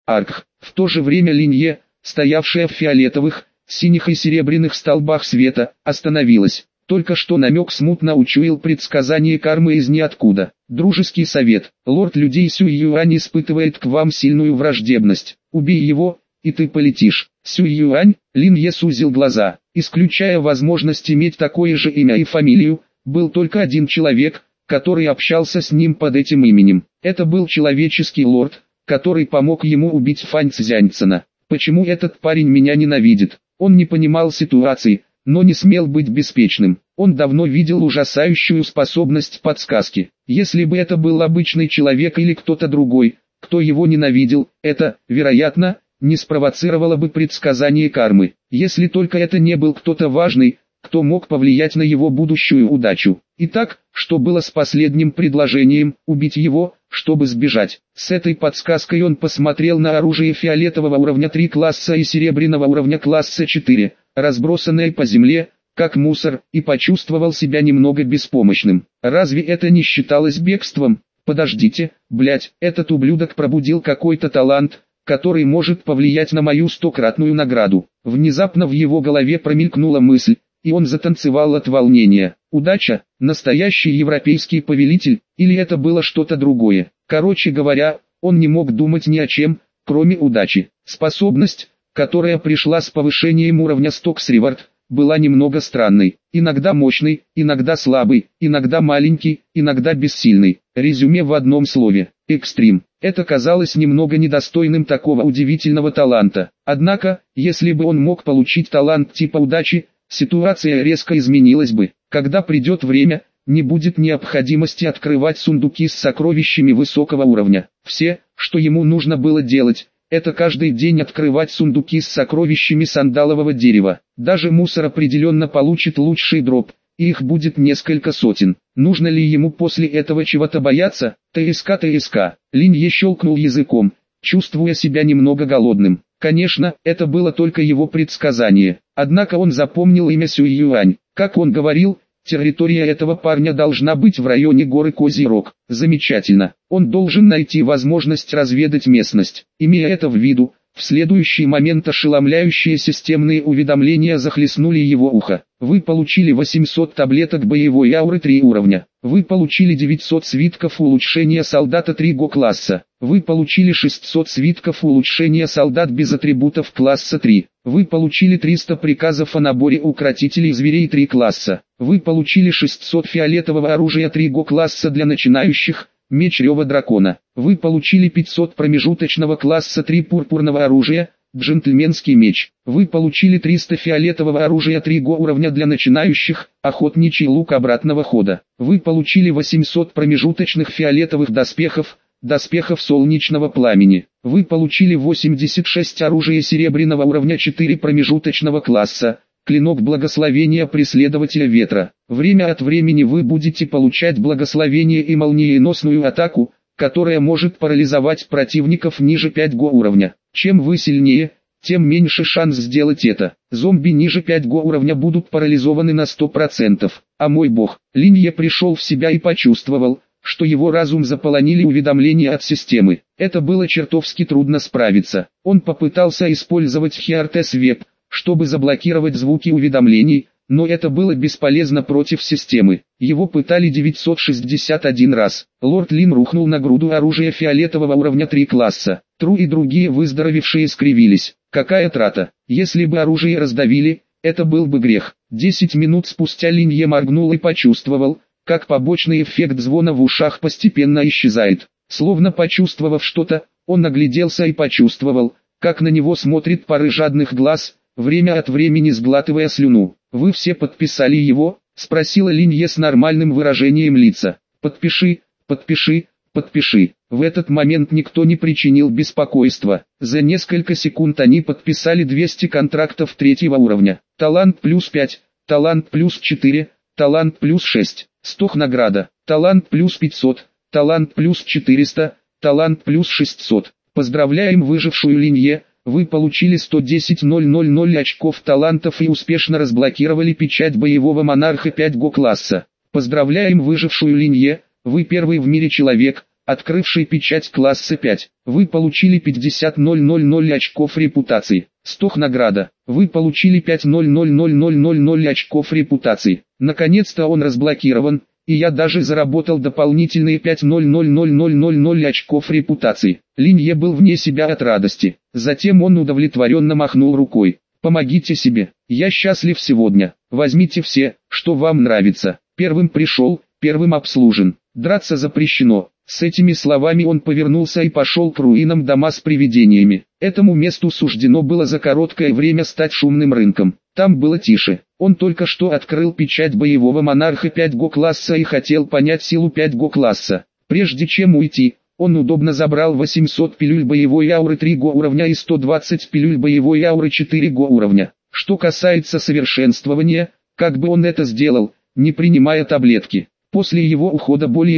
Арх. В то же время Линье, стоявшая в фиолетовых, синих и серебряных столбах света, остановилась. Только что намек смутно учуял предсказание кармы из ниоткуда. Дружеский совет. Лорд людей Сюй Юань испытывает к вам сильную враждебность. Убей его, и ты полетишь. Сюй Юань, Линье сузил глаза. Исключая возможность иметь такое же имя и фамилию, был только один человек, который общался с ним под этим именем. Это был человеческий лорд, который помог ему убить Фань Цзяньцена. Почему этот парень меня ненавидит? Он не понимал ситуации, но не смел быть беспечным. Он давно видел ужасающую способность подсказки. Если бы это был обычный человек или кто-то другой, кто его ненавидел, это, вероятно, не спровоцировало бы предсказание кармы. Если только это не был кто-то важный, кто мог повлиять на его будущую удачу. Итак, что было с последним предложением, убить его, чтобы сбежать? С этой подсказкой он посмотрел на оружие фиолетового уровня 3 класса и серебряного уровня класса 4, разбросанное по земле, как мусор, и почувствовал себя немного беспомощным. Разве это не считалось бегством? Подождите, блять, этот ублюдок пробудил какой-то талант, который может повлиять на мою 100-кратную награду. Внезапно в его голове промелькнула мысль, и он затанцевал от волнения. Удача, настоящий европейский повелитель, или это было что-то другое? Короче говоря, он не мог думать ни о чем, кроме удачи. Способность, которая пришла с повышением уровня Stocks Reward, была немного странной. Иногда мощный, иногда слабый, иногда маленький, иногда бессильный. Резюме в одном слове. Экстрим. Это казалось немного недостойным такого удивительного таланта. Однако, если бы он мог получить талант типа удачи, ситуация резко изменилась бы. Когда придет время, не будет необходимости открывать сундуки с сокровищами высокого уровня. Все, что ему нужно было делать, это каждый день открывать сундуки с сокровищами сандалового дерева. Даже мусор определенно получит лучший дроп, и их будет несколько сотен. Нужно ли ему после этого чего-то бояться? ТСК. Линье щелкнул языком, чувствуя себя немного голодным. Конечно, это было только его предсказание. Однако он запомнил имя Сюй Юань. Как он говорил, территория этого парня должна быть в районе горы Козий Рог. Замечательно. Он должен найти возможность разведать местность. Имея это в виду, в следующий момент ошеломляющие системные уведомления захлестнули его ухо. Вы получили 800 таблеток боевой ауры 3 уровня. Вы получили 900 свитков улучшения солдата 3 го класса. Вы получили 600 свитков улучшения солдат без атрибутов класса 3. Вы получили 300 приказов о наборе укротителей зверей 3 класса. Вы получили 600 фиолетового оружия 3 го класса для начинающих, меч Рева Дракона. Вы получили 500 промежуточного класса 3 пурпурного оружия, джентльменский меч. Вы получили 300 фиолетового оружия 3 го уровня для начинающих, охотничий лук обратного хода. Вы получили 800 промежуточных фиолетовых доспехов, доспехов солнечного пламени. Вы получили 86 оружия серебряного уровня 4 промежуточного класса, клинок благословения преследователя ветра. Время от времени вы будете получать благословение и молниеносную атаку, которая может парализовать противников ниже 5 го уровня. Чем вы сильнее, тем меньше шанс сделать это. Зомби ниже 5 го уровня будут парализованы на 100%. А мой бог, Линье пришел в себя и почувствовал, что его разум заполонили уведомления от системы. Это было чертовски трудно справиться. Он попытался использовать Heartless Web, чтобы заблокировать звуки уведомлений, но это было бесполезно против системы. Его пытали 961 раз. Лорд Лин рухнул на груду оружия фиолетового уровня 3 класса. Тру и другие выздоровевшие скривились. Какая трата? Если бы оружие раздавили, это был бы грех. 10 минут спустя Линье моргнул и почувствовал, как побочный эффект звона в ушах постепенно исчезает. Словно почувствовав что-то, он огляделся и почувствовал, как на него смотрит пары жадных глаз, время от времени сглатывая слюну. «Вы все подписали его?» — спросила Линье с нормальным выражением лица. «Подпиши, подпиши, подпиши». В этот момент никто не причинил беспокойства. За несколько секунд они подписали 200 контрактов 3-го уровня. Талант плюс 5, талант плюс 4, талант плюс 6. Стох награда. Талант плюс 500, талант плюс 400, талант плюс 600. Поздравляем выжившую Линье. Вы получили 110 000 очков талантов и успешно разблокировали печать боевого монарха 5 го класса. Поздравляем выжившую Линье, вы первый в мире человек, открывший печать класса 5. Вы получили 50 очков репутации. Стох награда. Вы получили 5 очков репутации. Наконец-то он разблокирован, и я даже заработал дополнительные 5 очков репутации. Линье был вне себя от радости. Затем он удовлетворенно махнул рукой. Помогите себе. Я счастлив сегодня. Возьмите все, что вам нравится. Первым пришел, первым обслужен. Драться запрещено. С этими словами он повернулся и пошел к руинам дома с привидениями. Этому месту суждено было за короткое время стать шумным рынком. Там было тише. Он только что открыл печать боевого монарха 5 класса и хотел понять силу 5 класса. Прежде чем уйти, он удобно забрал 800 пилюль боевой ауры 3 уровня и 120 пилюль боевой ауры 4 уровня. Что касается совершенствования, как бы он это сделал, не принимая таблетки? После его ухода более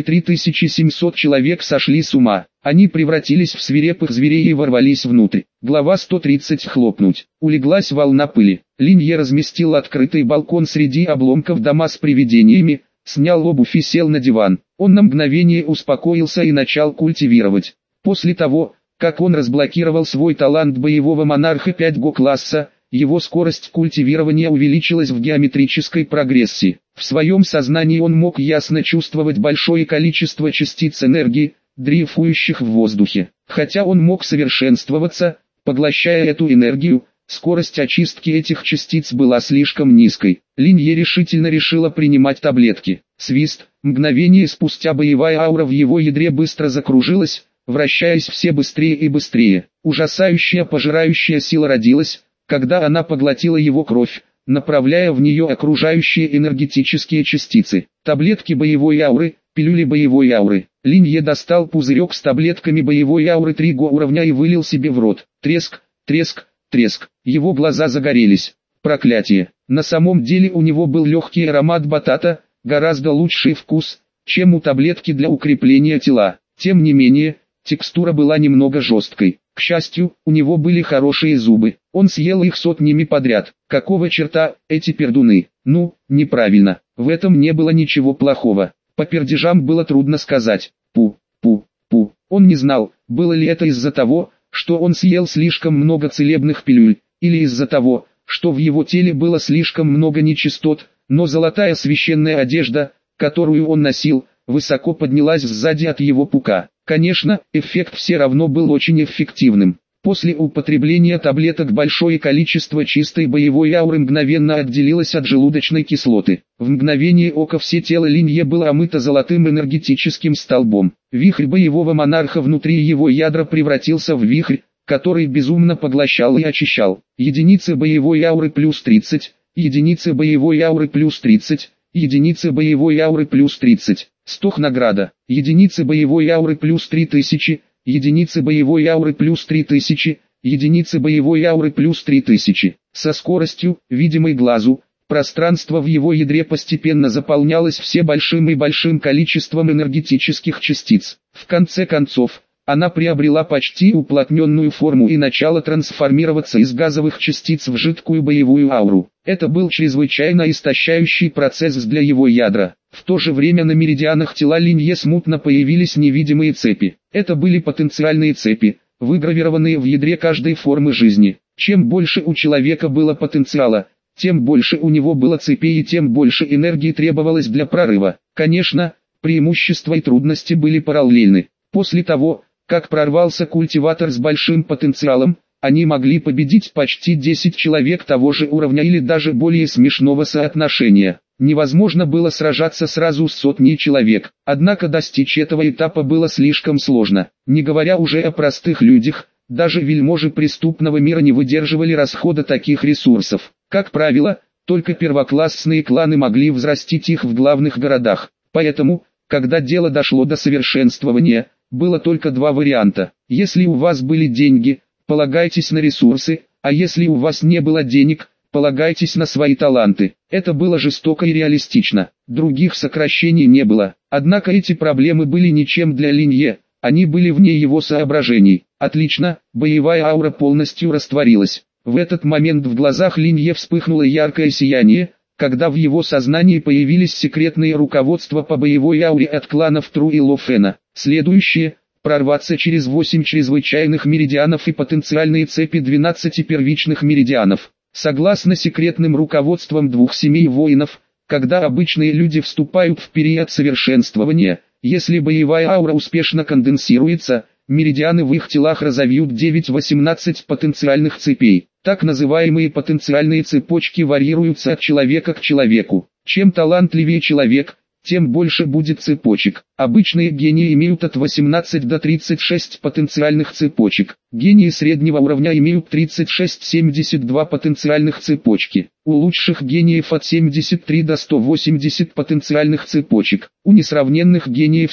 3700 человек сошли с ума. Они превратились в свирепых зверей и ворвались внутрь. Глава 130. Хлопнуть. Улеглась волна пыли. Линье разместил открытый балкон среди обломков дома с привидениями, снял обувь и сел на диван. Он на мгновение успокоился и начал культивировать. После того, как он разблокировал свой талант боевого монарха 5 класса, его скорость культивирования увеличилась в геометрической прогрессии. В своем сознании он мог ясно чувствовать большое количество частиц энергии, дрейфующих в воздухе. Хотя он мог совершенствоваться, поглощая эту энергию, скорость очистки этих частиц была слишком низкой. Линье решительно решила принимать таблетки. Свист, мгновение спустя боевая аура в его ядре быстро закружилась, вращаясь все быстрее и быстрее. Ужасающая пожирающая сила родилась, когда она поглотила его кровь, направляя в нее окружающие энергетические частицы. Таблетки боевой ауры, пилюли боевой ауры. Линье достал пузырек с таблетками боевой ауры 3 уровня и вылил себе в рот. Треск, треск, треск. Его глаза загорелись. Проклятие. На самом деле у него был легкий аромат батата, гораздо лучший вкус, чем у таблетки для укрепления тела. Тем не менее, текстура была немного жесткой. К счастью, у него были хорошие зубы. Он съел их сотнями подряд. Какого черта, эти пердуны? Ну, неправильно. В этом не было ничего плохого. По пердежам было трудно сказать. Пу, пу, пу. Он не знал, было ли это из-за того, что он съел слишком много целебных пилюль, или из-за того, что в его теле было слишком много нечистот, но золотая священная одежда, которую он носил, высоко поднялась сзади от его пука. Конечно, эффект все равно был очень эффективным. После употребления таблеток большое количество чистой боевой ауры мгновенно отделилось от желудочной кислоты. В мгновение ока все тело Линье было омыто золотым энергетическим столбом. Вихрь боевого монарха внутри его ядра превратился в вихрь, который безумно поглощал и очищал. Единицы боевой ауры плюс 30, единицы боевой ауры плюс 30, единицы боевой ауры плюс 30. Стох награда. Единицы боевой ауры плюс 3000, единицы боевой ауры плюс 3000, единицы боевой ауры плюс 3000. Со скоростью, видимой глазу, пространство в его ядре постепенно заполнялось все большим и большим количеством энергетических частиц. В конце концов, она приобрела почти уплотненную форму и начала трансформироваться из газовых частиц в жидкую боевую ауру. Это был чрезвычайно истощающий процесс для его ядра. В то же время на меридианах тела Линье смутно появились невидимые цепи. Это были потенциальные цепи, выгравированные в ядре каждой формы жизни. Чем больше у человека было потенциала, тем больше у него было цепей и тем больше энергии требовалось для прорыва. Конечно, преимущества и трудности были параллельны. После того, как прорвался культиватор с большим потенциалом, они могли победить почти 10 человек того же уровня или даже более смешного соотношения. Невозможно было сражаться сразу с сотней человек, однако достичь этого этапа было слишком сложно. Не говоря уже о простых людях, даже вельможи преступного мира не выдерживали расхода таких ресурсов. Как правило, только первоклассные кланы могли взрастить их в главных городах. Поэтому, когда дело дошло до совершенствования, было только два варианта. Если у вас были деньги, полагайтесь на ресурсы, а если у вас не было денег, полагайтесь на свои таланты. Это было жестоко и реалистично. Других сокращений не было. Однако эти проблемы были ничем для Линье, они были вне его соображений. Отлично, боевая аура полностью растворилась. В этот момент в глазах Линье вспыхнуло яркое сияние, когда в его сознании появились секретные руководства по боевой ауре от кланов Тру и Лофена. Следующее – прорваться через 8 чрезвычайных меридианов и потенциальные цепи 12 первичных меридианов. Согласно секретным руководствам двух семей воинов, когда обычные люди вступают в период совершенствования, если боевая аура успешно конденсируется, меридианы в их телах разовьют 9-18 потенциальных цепей. Так называемые потенциальные цепочки варьируются от человека к человеку. Чем талантливее человек, тем больше будет цепочек. Обычные гении имеют от 18 до 36 потенциальных цепочек. Гении среднего уровня имеют 36-72 потенциальных цепочки. У лучших гениев от 73 до 180 потенциальных цепочек. У несравненных гениев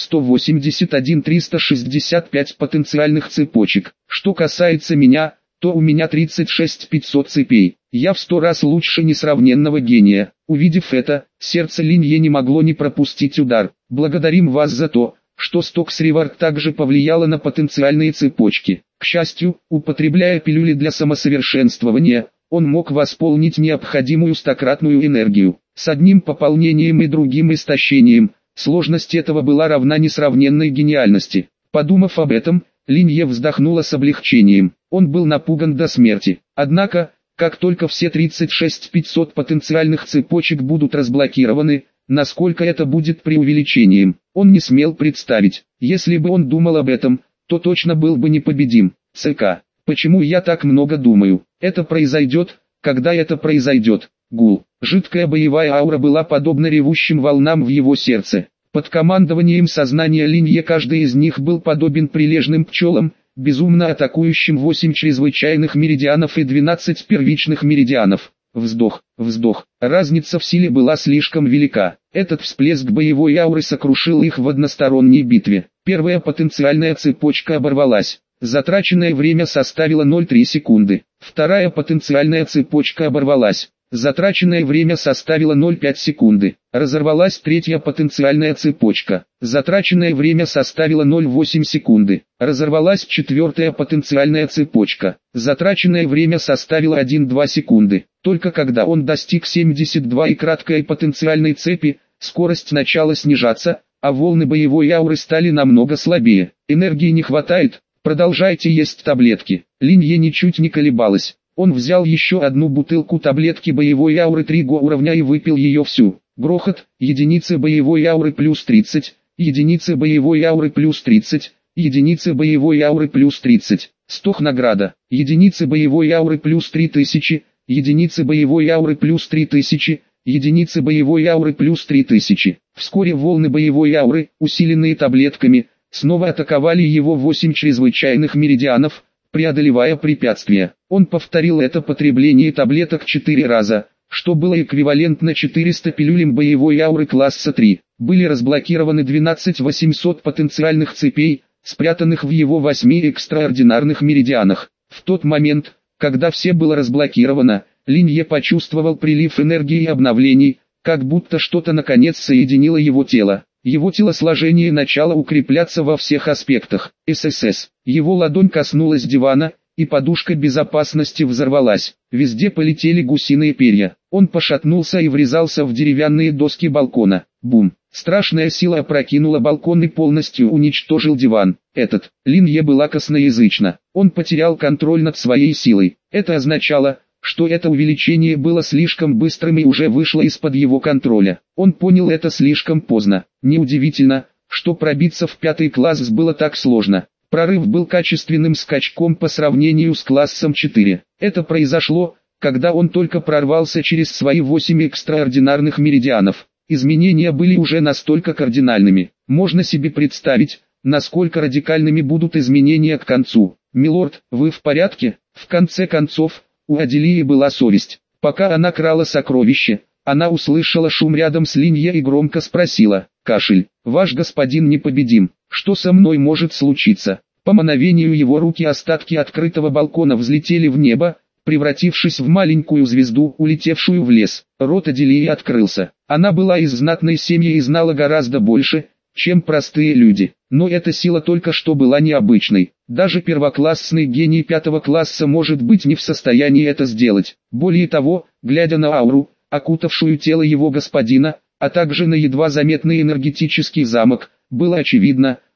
181-365 потенциальных цепочек. Что касается меня, то у меня 36-500 цепей. Я в 100 раз лучше несравненного гения. Увидев это, сердце Линье не могло не пропустить удар. Благодарим вас за то, что Стокс Ривард также повлияла на потенциальные цепочки. К счастью, употребляя пилюли для самосовершенствования, он мог восполнить необходимую стократную энергию. С одним пополнением и другим истощением, сложность этого была равна несравненной гениальности. Подумав об этом, Линье вздохнула с облегчением. Он был напуган до смерти. Однако, как только все 36-500 потенциальных цепочек будут разблокированы, насколько это будет преувеличением, он не смел представить. Если бы он думал об этом, то точно был бы непобедим. ЦК. Почему я так много думаю? Это произойдет, когда это произойдет. Гул. Жидкая боевая аура была подобна ревущим волнам в его сердце. Под командованием сознания Линье каждый из них был подобен прилежным пчелам, безумно атакующим 8 чрезвычайных меридианов и 12 первичных меридианов. Вздох, вздох. Разница в силе была слишком велика. Этот всплеск боевой ауры сокрушил их в односторонней битве. Первая потенциальная цепочка оборвалась. Затраченное время составило 0,3 секунды. Вторая потенциальная цепочка оборвалась. Затраченное время составило 0,5 секунды. Разорвалась третья потенциальная цепочка. Затраченное время составило 0,8 секунды. Разорвалась четвертая потенциальная цепочка. Затраченное время составило 1,2 секунды. Только когда он достиг 72 и краткой потенциальной цепи, скорость начала снижаться, а волны боевой ауры стали намного слабее. Энергии не хватает, продолжайте есть таблетки. Линье ничуть не колебалась. Он взял еще одну бутылку таблетки боевой ауры 3 уровня и выпил ее всю. Грохот, единицы боевой ауры плюс 30, единицы боевой ауры плюс 30, единицы боевой ауры плюс 30. Стох награда, единицы боевой ауры плюс 3000, единицы боевой ауры плюс 3000, единицы боевой ауры плюс 3000. Вскоре волны боевой ауры, усиленные таблетками, снова атаковали его 8 чрезвычайных меридианов, преодолевая препятствия. Он повторил это потребление таблеток 4 раза, что было эквивалентно 400 пилюлям боевой ауры класса 3. Были разблокированы 12 800 потенциальных цепей, спрятанных в его 8 экстраординарных меридианах. В тот момент, когда все было разблокировано, Линье почувствовал прилив энергии и обновлений, как будто что-то наконец соединило его тело. Его телосложение начало укрепляться во всех аспектах. ССС. Его ладонь коснулась дивана, и подушка безопасности взорвалась. Везде полетели гусиные перья. Он пошатнулся и врезался в деревянные доски балкона. Бум. Страшная сила опрокинула балкон и полностью уничтожил диван. Линье была косноязычна. Он потерял контроль над своей силой. Это означало, что это увеличение было слишком быстрым и уже вышло из-под его контроля. Он понял это слишком поздно. Неудивительно, что пробиться в 5 класс было так сложно. Прорыв был качественным скачком по сравнению с классом 4. Это произошло, когда он только прорвался через свои 8 экстраординарных меридианов. Изменения были уже настолько кардинальными. Можно себе представить, насколько радикальными будут изменения к концу. «Милорд, вы в порядке?» В конце концов, у Аделии была совесть. Пока она крала сокровище, она услышала шум рядом с Линье и громко спросила: «Кашель, ваш господин непобедим, что со мной может случиться?» По мановению его руки остатки открытого балкона взлетели в небо, превратившись в маленькую звезду, улетевшую в лес. Рот Аделии открылся. Она была из знатной семьи и знала гораздо больше, чем простые люди. Но эта сила только что была необычной. Даже первоклассный гений 5 класса может быть не в состоянии это сделать. Более того, глядя на ауру, окутавшую тело его господина, а также на едва заметный энергетический замок, было очевидно,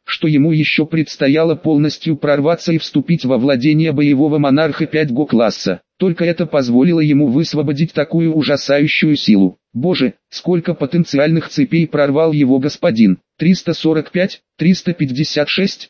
что ему еще предстояло полностью прорваться и вступить во владение боевого монарха 5 класса. Только это позволило ему высвободить такую ужасающую силу. Боже, сколько потенциальных цепей прорвал его господин. 345, 356,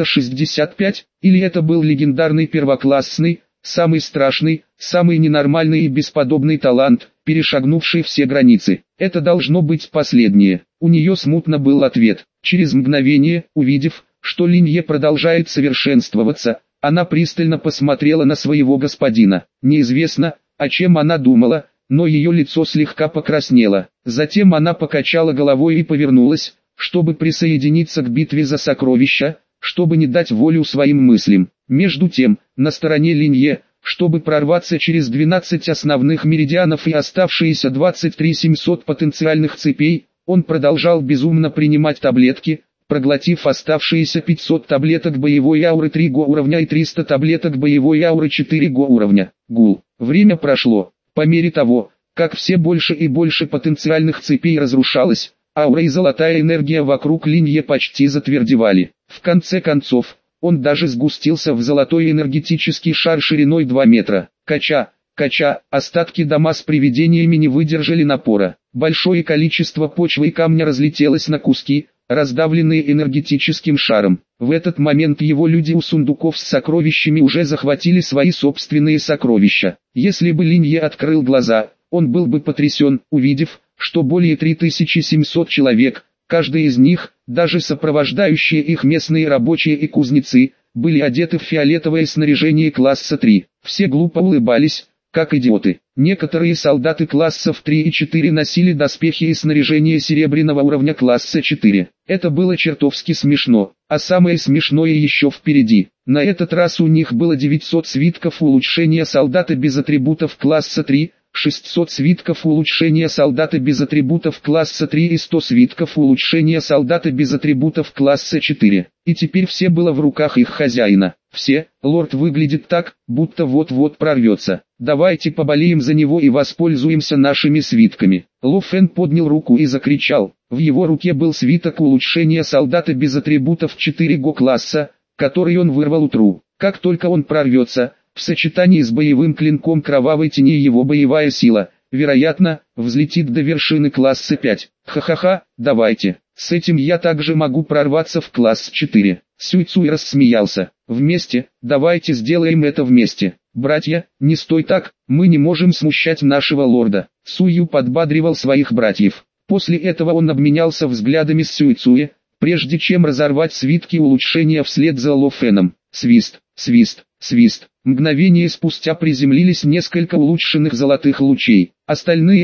365, или это был легендарный первоклассный, самый страшный, самый ненормальный и бесподобный талант, перешагнувший все границы. Это должно быть последнее. У нее смутно был ответ. Через мгновение, увидев, что Линье продолжает совершенствоваться, она пристально посмотрела на своего господина. Неизвестно, о чем она думала, но ее лицо слегка покраснело. Затем она покачала головой и повернулась, чтобы присоединиться к битве за сокровища, чтобы не дать волю своим мыслям. Между тем, на стороне Линье, чтобы прорваться через 12 основных меридианов и оставшиеся 23 700 потенциальных цепей, он продолжал безумно принимать таблетки, проглотив оставшиеся 500 таблеток боевой ауры 3 уровня и 300 таблеток боевой ауры 4 уровня. Гул. Время прошло. По мере того, как все больше и больше потенциальных цепей разрушалось, аура и золотая энергия вокруг Линье почти затвердевали. В конце концов, он даже сгустился в золотой энергетический шар шириной 2 метра. Кача, остатки дома с привидениями не выдержали напора. Большое количество почвы и камня разлетелось на куски, раздавленные энергетическим шаром. В этот момент его люди у сундуков с сокровищами уже захватили свои собственные сокровища. Если бы Линье открыл глаза, он был бы потрясен, увидев, что более 3700 человек, каждый из них, даже сопровождающие их местные рабочие и кузнецы, были одеты в фиолетовое снаряжение класса 3. Все глупо улыбались, как идиоты. Некоторые солдаты классов 3 и 4 носили доспехи и снаряжение серебряного уровня класса 4. Это было чертовски смешно, а самое смешное еще впереди. На этот раз у них было 900 свитков улучшения солдата без атрибутов класса 3, 600 свитков улучшения солдата без атрибутов класса 3 и 100 свитков улучшения солдата без атрибутов класса 4. И теперь все было в руках их хозяина. Все, лорд выглядит так, будто вот-вот прорвется. Давайте поболеем за него и воспользуемся нашими свитками. Ло Фэн поднял руку и закричал. В его руке был свиток улучшения солдата без атрибутов 4 класса, который он вырвал утру. Как только он прорвется, в сочетании с боевым клинком кровавой тени его боевая сила, вероятно, взлетит до вершины класса 5. Ха-ха-ха, давайте. С этим я также могу прорваться в класс 4. Сюй Цуй рассмеялся. Вместе, давайте сделаем это вместе. Братья, не стой так, мы не можем смущать нашего лорда. Сую подбадривал своих братьев. После этого он обменялся взглядами с Сюй Цуи, прежде чем разорвать свитки улучшения вслед за Ло Фэном. Свист, свист, свист. Мгновение спустя приземлились несколько улучшенных золотых лучей. Остальные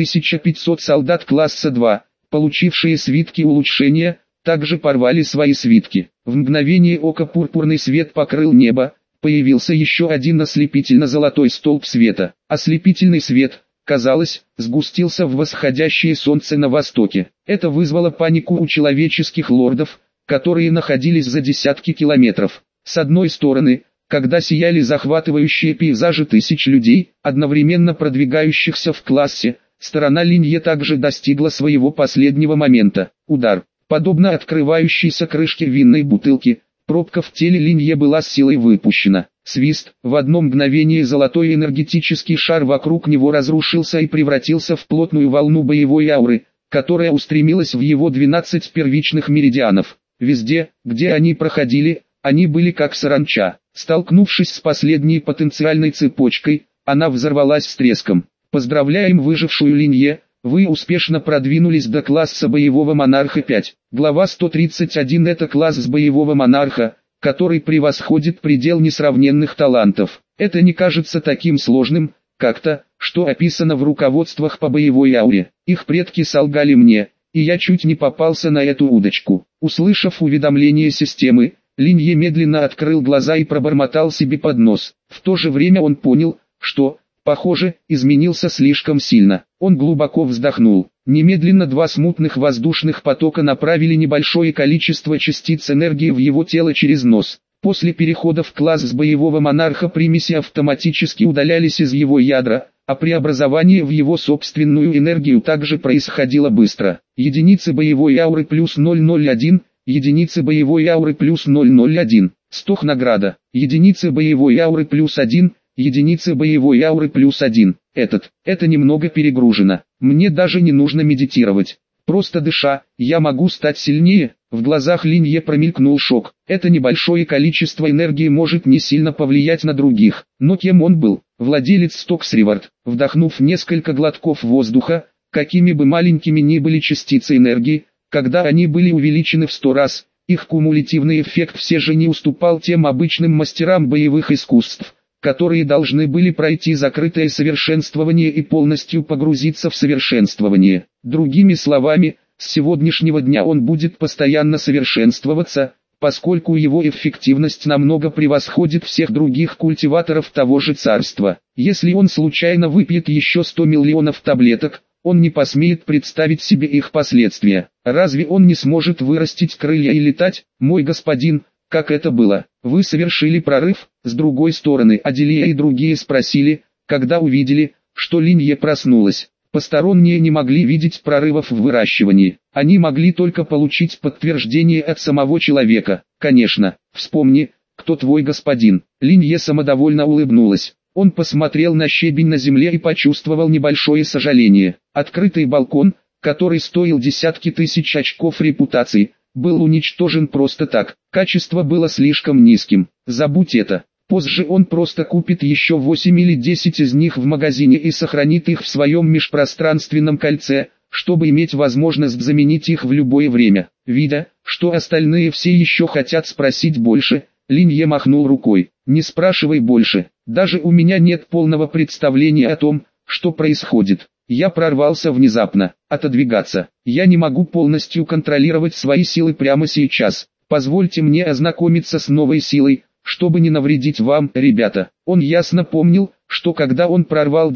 1500 солдат класса 2, получившие свитки улучшения, также порвали свои свитки. В мгновение ока пурпурный свет покрыл небо, появился еще один ослепительно-золотой столб света. Ослепительный свет, казалось, сгустился в восходящее солнце на востоке. Это вызвало панику у человеческих лордов, которые находились за десятки километров. С одной стороны, когда сияли захватывающие пейзажи тысяч людей, одновременно продвигающихся в классе, сторона Линье также достигла своего последнего момента. Удар. Подобно открывающейся крышке винной бутылки, пробка в теле Линье была с силой выпущена. Свист. В одно мгновение золотой энергетический шар вокруг него разрушился и превратился в плотную волну боевой ауры, которая устремилась в его 12 первичных меридианов. Везде, где они проходили, они были как саранча. Столкнувшись с последней потенциальной цепочкой, она взорвалась с треском. Поздравляем выжившую Линье, вы успешно продвинулись до класса боевого монарха 5. Глава 131. Это класс с боевого монарха, который превосходит предел несравненных талантов. Это не кажется таким сложным, как-то, что описано в руководствах по боевой ауре. Их предки солгали мне, и я чуть не попался на эту удочку. Услышав уведомление системы, Линье медленно открыл глаза и пробормотал себе под нос. В то же время он понял, что, похоже, изменился слишком сильно. Он глубоко вздохнул. Немедленно два смутных воздушных потока направили небольшое количество частиц энергии в его тело через нос. После перехода в класс с боевого монарха примеси автоматически удалялись из его ядра, а преобразование в его собственную энергию также происходило быстро. Единицы боевой ауры плюс 001, единицы боевой ауры плюс 001, стох награда, единицы боевой ауры плюс 1, единицы боевой ауры плюс 1. Это немного перегружено, мне даже не нужно медитировать. Просто дыша, я могу стать сильнее. В глазах Линье промелькнул шок. Это небольшое количество энергии может не сильно повлиять на других. Но кем он был? Владелец Стоксривард. Вдохнув несколько глотков воздуха, какими бы маленькими ни были частицы энергии, когда они были увеличены в 100 раз, их кумулятивный эффект все же не уступал тем обычным мастерам боевых искусств, которые должны были пройти закрытое совершенствование и полностью погрузиться в совершенствование. Другими словами, с сегодняшнего дня он будет постоянно совершенствоваться, поскольку его эффективность намного превосходит всех других культиваторов того же царства. Если он случайно выпьет еще 100 миллионов таблеток, он не посмеет представить себе их последствия. Разве он не сможет вырастить крылья и летать, мой господин? Как это было? Вы совершили прорыв? С другой стороны, Аделия и другие спросили, когда увидели, что Линье проснулась. Посторонние не могли видеть прорывов в выращивании. Они могли только получить подтверждение от самого человека. Конечно, вспомни, кто твой господин. Линье самодовольно улыбнулась. Он посмотрел на щебень на земле и почувствовал небольшое сожаление. Открытый балкон, который стоил десятки тысяч очков репутации, был уничтожен просто так. Качество было слишком низким. Забудь это. Позже он просто купит еще 8 или 10 из них в магазине и сохранит их в своем межпространственном кольце, чтобы иметь возможность заменить их в любое время. Видя, что остальные все еще хотят спросить больше, Линье махнул рукой. Не спрашивай больше. Даже у меня нет полного представления о том, что происходит. Я прорвался внезапно. Отодвигаться. Я не могу полностью контролировать свои силы прямо сейчас. Позвольте мне ознакомиться с новой силой, чтобы не навредить вам, ребята. Он ясно помнил, что когда он прорвал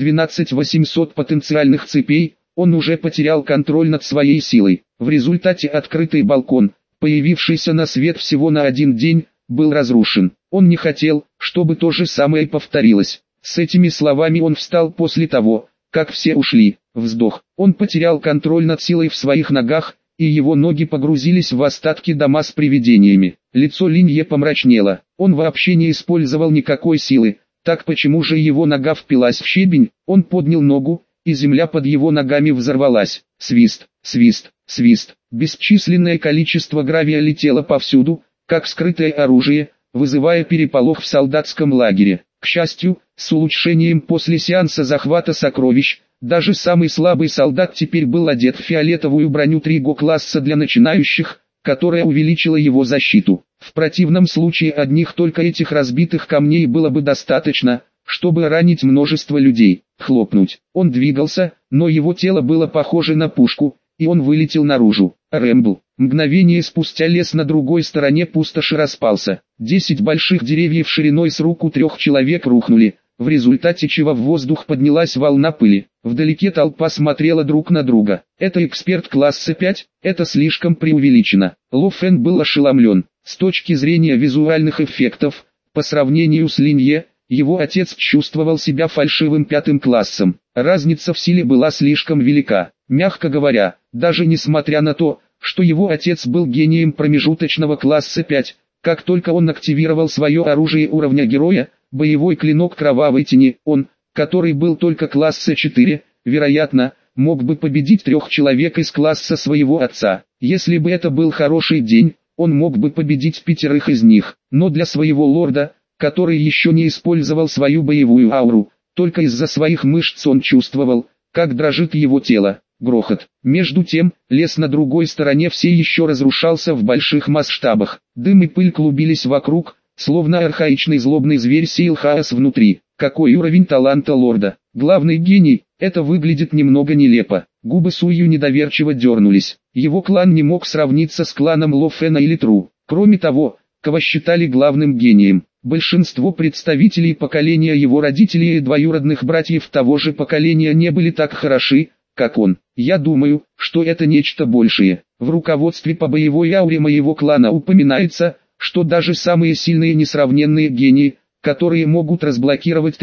12800 потенциальных цепей, он уже потерял контроль над своей силой. В результате открытый балкон, появившийся на свет всего на один день, был разрушен. Он не хотел, чтобы то же самое повторилось. С этими словами он встал после того, как все ушли. Вздох. Он потерял контроль над силой в своих ногах, и его ноги погрузились в остатки дома с привидениями. Лицо Линье помрачнело. Он вообще не использовал никакой силы. Так почему же его нога впилась в щебень? Он поднял ногу, и земля под его ногами взорвалась. Свист, свист, свист. Бесчисленное количество гравия летело повсюду, как скрытое оружие, вызывая переполох в солдатском лагере. К счастью, с улучшением после сеанса захвата сокровищ, даже самый слабый солдат теперь был одет в фиолетовую броню 3 класса для начинающих, которая увеличила его защиту. В противном случае одних только этих разбитых камней было бы достаточно, чтобы ранить множество людей. Хлопнуть. Он двигался, но его тело было похоже на пушку, и он вылетел наружу. Рэмбл. Мгновение спустя лес на другой стороне пустоши распался. 10 больших деревьев шириной с руку 3 человек рухнули, в результате чего в воздух поднялась волна пыли. Вдалеке толпа смотрела друг на друга. Это эксперт класса 5, это слишком преувеличено. Ло Фэн был ошеломлен. С точки зрения визуальных эффектов, по сравнению с Линье, его отец чувствовал себя фальшивым 5 классом. Разница в силе была слишком велика. Мягко говоря, даже несмотря на то, что его отец был гением промежуточного класса 5, как только он активировал свое оружие уровня героя, боевой клинок кровавой тени, он, который был только класса 4, вероятно, мог бы победить 3 человек из класса своего отца. Если бы это был хороший день, он мог бы победить 5 из них, но для своего лорда, который еще не использовал свою боевую ауру, только из-за своих мышц он чувствовал, как дрожит его тело. Грохот. Между тем, лес на другой стороне все еще разрушался в больших масштабах. Дым и пыль клубились вокруг, словно архаичный злобный зверь сеял хаос внутри. Какой уровень таланта лорда? Главный гений, это выглядит немного нелепо. Губы Сую недоверчиво дернулись. Его клан не мог сравниться с кланом Ло Фэна или Тру. Кроме того, кого считали главным гением. Большинство представителей поколения его родителей и двоюродных братьев того же поколения не были так хороши, как он. Я думаю, что это нечто большее. В руководстве по боевой ауре моего клана упоминается, что даже самые сильные несравненные гении, которые могут разблокировать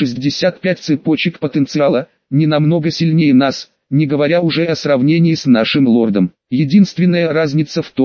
365 цепочек потенциала, не намного сильнее нас, не говоря уже о сравнении с нашим лордом. Единственная разница в том,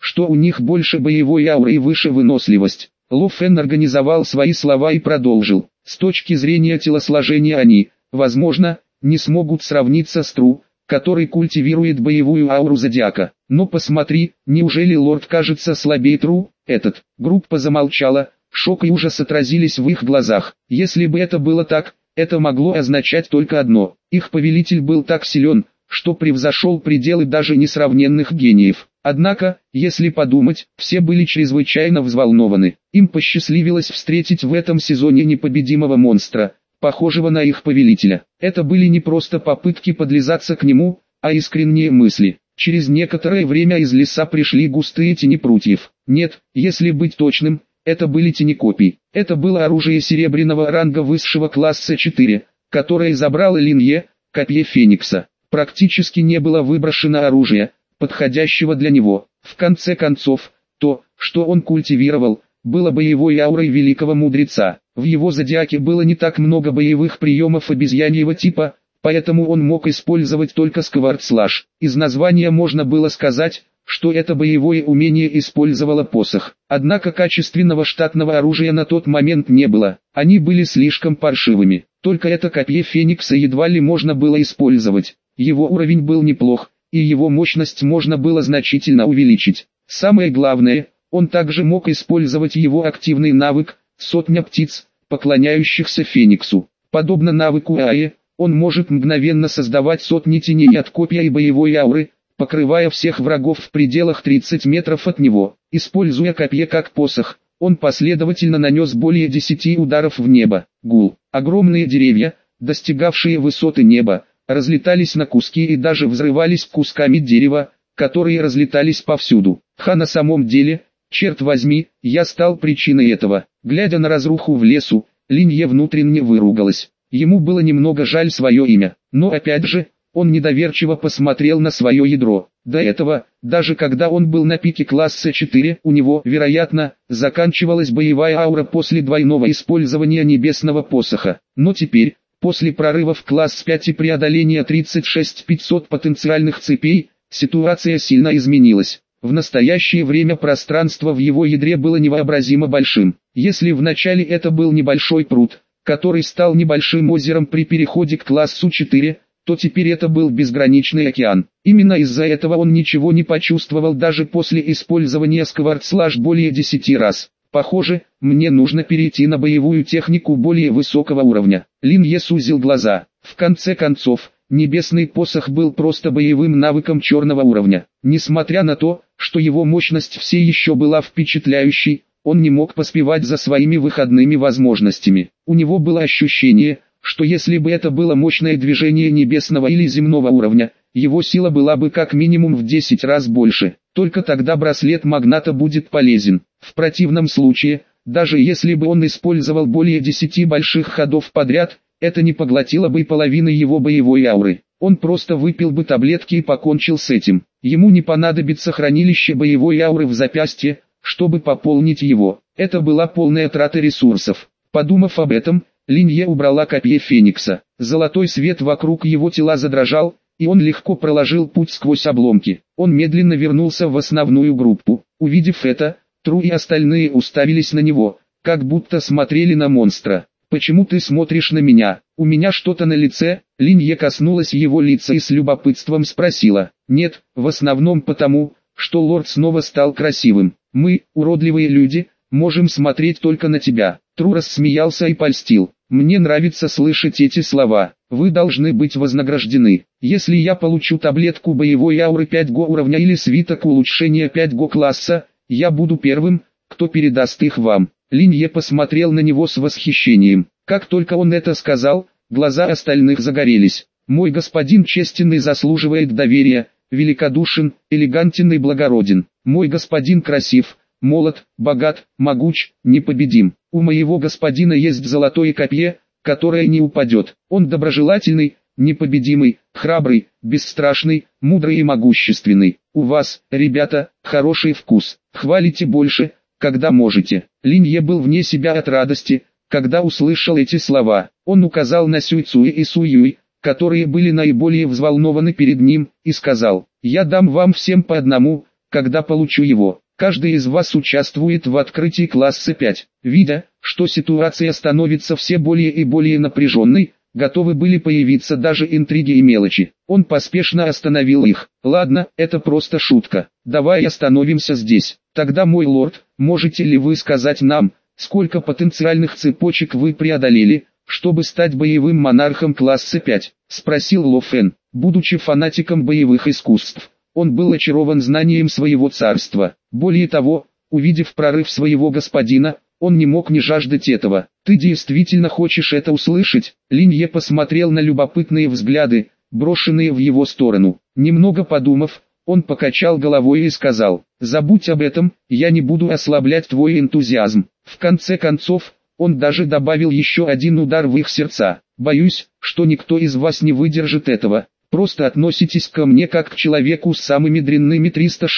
что у них больше боевой ауры и выше выносливость. Ло Фен организовал свои слова и продолжил. С точки зрения телосложения они, возможно, не смогут сравниться с Тру, который культивирует боевую ауру зодиака. Но посмотри, неужели лорд кажется слабее Тру? Группа замолчала, шок и ужас отразились в их глазах. Если бы это было так, это могло означать только одно. Их повелитель был так силен, что превзошел пределы даже несравненных гениев. Однако, если подумать, все были чрезвычайно взволнованы. Им посчастливилось встретить в этом сезоне непобедимого монстра, похожего на их повелителя. Это были не просто попытки подлизаться к нему, а искренние мысли. Через некоторое время из леса пришли густые тени прутьев. Нет, если быть точным, это были тени копий. Это было оружие серебряного ранга высшего класса 4, которое забрал Линье, копье Феникса. Практически не было выброшено оружия, подходящего для него. В конце концов, то, что он культивировал, было боевой аурой великого мудреца. В его зодиаке было не так много боевых приемов обезьяньего типа, поэтому он мог использовать только скварцлаж. Из названия можно было сказать, что это боевое умение использовало посох. Однако качественного штатного оружия на тот момент не было, они были слишком паршивыми. Только это копье Феникса едва ли можно было использовать. Его уровень был неплох, и его мощность можно было значительно увеличить. Самое главное, он также мог использовать его активный навык «Сотня птиц, поклоняющихся Фениксу». Подобно навыку Аи, он может мгновенно создавать сотни теней от копья и боевой ауры, покрывая всех врагов в пределах 30 метров от него. Используя копье как посох, он последовательно нанес более 10 ударов в небо. Гул. Огромные деревья, достигавшие высоты неба, разлетались на куски и даже взрывались кусками дерева, которые разлетались повсюду. На самом деле, черт возьми, я стал причиной этого. Глядя на разруху в лесу, Линье внутренне выругалась. Ему было немного жаль свое имя, но опять же, он недоверчиво посмотрел на свое ядро. До этого, даже когда он был на пике класса 4, у него, вероятно, заканчивалась боевая аура после двойного использования небесного посоха. Но теперь, после прорыва в класс 5 и преодоления 36500 потенциальных цепей, ситуация сильно изменилась. В настоящее время пространство в его ядре было невообразимо большим. Если вначале это был небольшой пруд, который стал небольшим озером при переходе к классу 4, то теперь это был безграничный океан. Именно из-за этого он ничего не почувствовал даже после использования скварцлаж более 10 раз. Похоже, мне нужно перейти на боевую технику более высокого уровня. Линье сузил глаза. В конце концов, небесный посох был просто боевым навыком черного уровня. Несмотря на то, что его мощность все еще была впечатляющей, он не мог поспевать за своими выходными возможностями. У него было ощущение, что если бы это было мощное движение небесного или земного уровня, его сила была бы как минимум в 10 раз больше. Только тогда браслет магната будет полезен. В противном случае, даже если бы он использовал более 10 больших ходов подряд, это не поглотило бы и половины его боевой ауры. Он просто выпил бы таблетки и покончил с этим. Ему не понадобится хранилище боевой ауры в запястье, чтобы пополнить его. Это была полная трата ресурсов. Подумав об этом, Линье убрала копье Феникса. Золотой свет вокруг его тела задрожал, и он легко проложил путь сквозь обломки. Он медленно вернулся в основную группу. Увидев это, Тру и остальные уставились на него, как будто смотрели на монстра. «Почему ты смотришь на меня? У меня что-то на лице?» Линье коснулась его лица и с любопытством спросила. «Нет, в основном потому, что лорд снова стал красивым. Мы, уродливые люди, можем смотреть только на тебя». Тру рассмеялся и польстил. «Мне нравится слышать эти слова. Вы должны быть вознаграждены. Если я получу таблетку боевой ауры 5Го уровня или свиток улучшения 5Го класса, я буду первым, кто передаст их вам». Линье посмотрел на него с восхищением. Как только он это сказал, глаза остальных загорелись. «Мой господин честен и заслуживает доверия, великодушен, элегантен и благороден. Мой господин красив, молод, богат, могуч, непобедим. У моего господина есть золотое копье, которое не упадет. Он доброжелательный, непобедимый, храбрый, бесстрашный, мудрый и могущественный. У вас, ребята, хороший вкус. Хвалите больше, когда можете». Линье был вне себя от радости, когда услышал эти слова. Он указал на Сюйцуи и Суюй, которые были наиболее взволнованы перед ним, и сказал: «Я дам вам всем по одному, когда получу его. Каждый из вас участвует в открытии класса 5. Видя, что ситуация становится все более и более напряженной, готовы были появиться даже интриги и мелочи. Он поспешно остановил их. Ладно, это просто шутка. Давай остановимся здесь. Тогда, мой лорд, можете ли вы сказать нам, сколько потенциальных цепочек вы преодолели, чтобы стать боевым монархом класса 5? Спросил Ло Фэн. Будучи фанатиком боевых искусств, он был очарован знанием своего царства. Более того, увидев прорыв своего господина, он не мог не жаждать этого. «Ты действительно хочешь это услышать?» Линье посмотрел на любопытные взгляды, брошенные в его сторону. Немного подумав, он покачал головой и сказал: «Забудь об этом, я не буду ослаблять твой энтузиазм». В конце концов, он даже добавил еще один удар в их сердца. «Боюсь, что никто из вас не выдержит этого. Просто относитесь ко мне как к человеку с самыми дрянными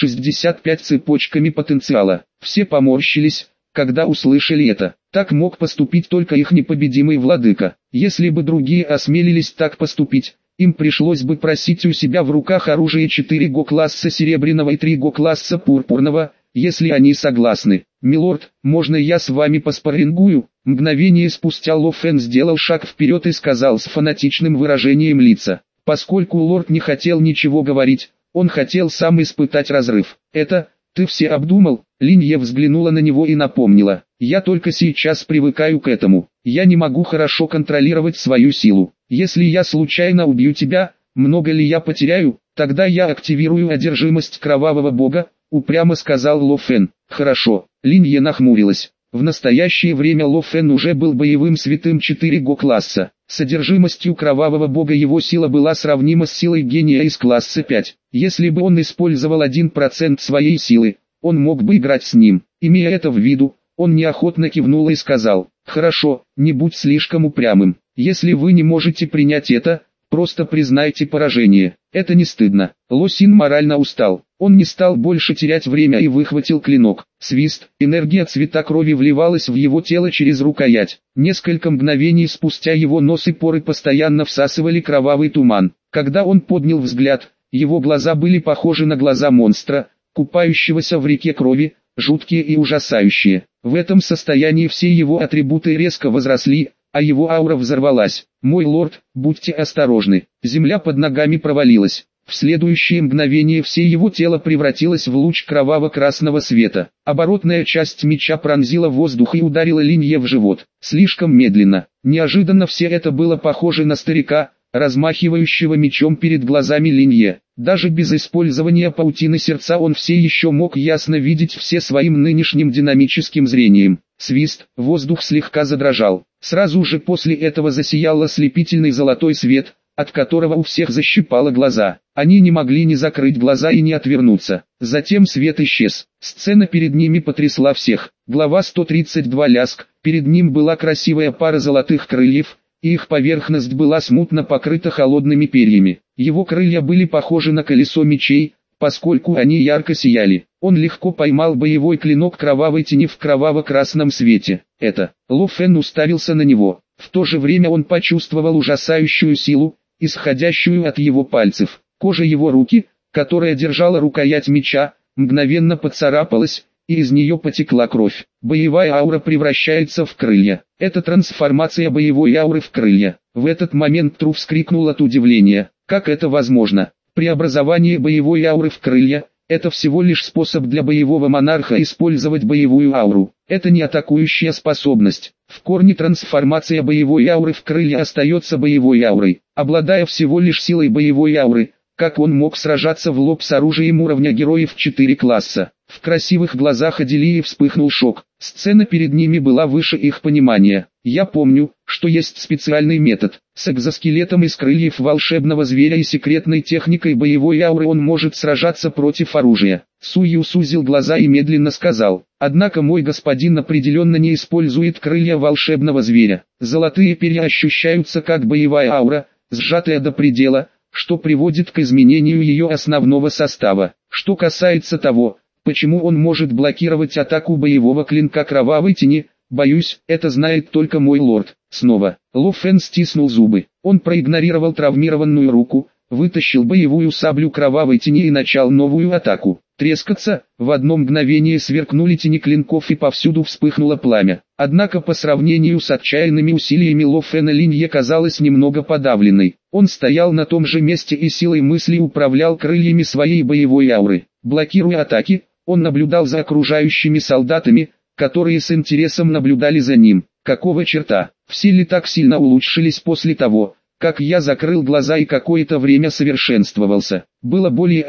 365 цепочками потенциала». Все поморщились, когда услышали это. Так мог поступить только их непобедимый владыка. Если бы другие осмелились так поступить, им пришлось бы просить у себя в руках оружие 4 Го-класса серебряного и 3 Го-класса пурпурного, если они согласны. «Милорд, можно я с вами поспаррингую?» Мгновение спустя Ло Фэн сделал шаг вперед и сказал с фанатичным выражением лица. Поскольку лорд не хотел ничего говорить, он хотел сам испытать разрыв. «Это, ты все обдумал?» Линье взглянула на него и напомнила: «Я только сейчас привыкаю к этому. Я не могу хорошо контролировать свою силу. Если я случайно убью тебя, много ли я потеряю? Тогда я активирую одержимость кровавого бога», упрямо сказал Ло Фэн. «Хорошо». Линье нахмурилась. В настоящее время Ло Фэн уже был боевым святым 4 Го-класса. С одержимостью кровавого бога его сила была сравнима с силой гения из класса 5. Если бы он использовал 1% своей силы, он мог бы играть с ним. Имея это в виду, он неохотно кивнул и сказал: «Хорошо, не будь слишком упрямым. Если вы не можете принять это, просто признайте поражение. Это не стыдно». Ло Син морально устал. Он не стал больше терять время и выхватил клинок. Свист, энергия цвета крови вливалась в его тело через рукоять. Несколько мгновений спустя его нос и поры постоянно всасывали кровавый туман. Когда он поднял взгляд, его глаза были похожи на глаза монстра, купающегося в реке крови, жуткие и ужасающие. В этом состоянии все его атрибуты резко возросли, а его аура взорвалась. «Мой лорд, будьте осторожны». Земля под ногами провалилась. В следующее мгновение все его тело превратилось в луч кроваво-красного света. Оборотная часть меча пронзила воздух и ударила Линье в живот. Слишком медленно. Неожиданно все это было похоже на старика, размахивающего мечом перед глазами Линье. Даже без использования паутины сердца он все еще мог ясно видеть все своим нынешним динамическим зрением. Свист, воздух слегка задрожал. Сразу же после этого засиял ослепительный золотой свет, от которого у всех защипало глаза. Они не могли ни закрыть глаза и не отвернуться. Затем свет исчез. Сцена перед ними потрясла всех. Глава 132 ляск. Перед ним была красивая пара золотых крыльев, и их поверхность была смутно покрыта холодными перьями. Его крылья были похожи на колесо мечей, поскольку они ярко сияли. Он легко поймал боевой клинок кровавой тени в кроваво-красном свете. Это. Ло Фэн уставился на него. В то же время он почувствовал ужасающую силу, исходящую от его пальцев. Кожа его руки, которая держала рукоять меча, мгновенно поцарапалась, и из нее потекла кровь. Боевая аура превращается в крылья. Это трансформация боевой ауры в крылья. В этот момент Тру вскрикнул от удивления. Как это возможно? Преобразование боевой ауры в крылья – это всего лишь способ для боевого монарха использовать боевую ауру. Это не атакующая способность. В корне трансформация боевой ауры в крылья остается боевой аурой. Обладая всего лишь силой боевой ауры, как он мог сражаться в лоб с оружием уровня героев 4 класса? В красивых глазах Аделии вспыхнул шок. Сцена перед ними была выше их понимания. «Я помню, что есть специальный метод. С экзоскелетом из крыльев волшебного зверя и секретной техникой боевой ауры он может сражаться против оружия». Сую сузил глаза и медленно сказал: «Однако мой господин определенно не использует крылья волшебного зверя. Золотые перья ощущаются как боевая аура, сжатая до предела, что приводит к изменению ее основного состава. Что касается того, почему он может блокировать атаку боевого клинка кровавой тени, боюсь, это знает только мой лорд». Снова. Ло Фэн стиснул зубы. Он проигнорировал травмированную руку, вытащил боевую саблю кровавой тени и начал новую атаку. трескаться, в одно мгновение сверкнули тени клинков и повсюду вспыхнуло пламя. Однако по сравнению с отчаянными усилиями Ло Фена Линье казалась немного подавленной. Он стоял на том же месте и силой мысли управлял крыльями своей боевой ауры. Блокируя атаки, он наблюдал за окружающими солдатами, которые с интересом наблюдали за ним. Какого черта? Все ли так сильно улучшились после того, как я закрыл глаза и какое-то время совершенствовался? Было более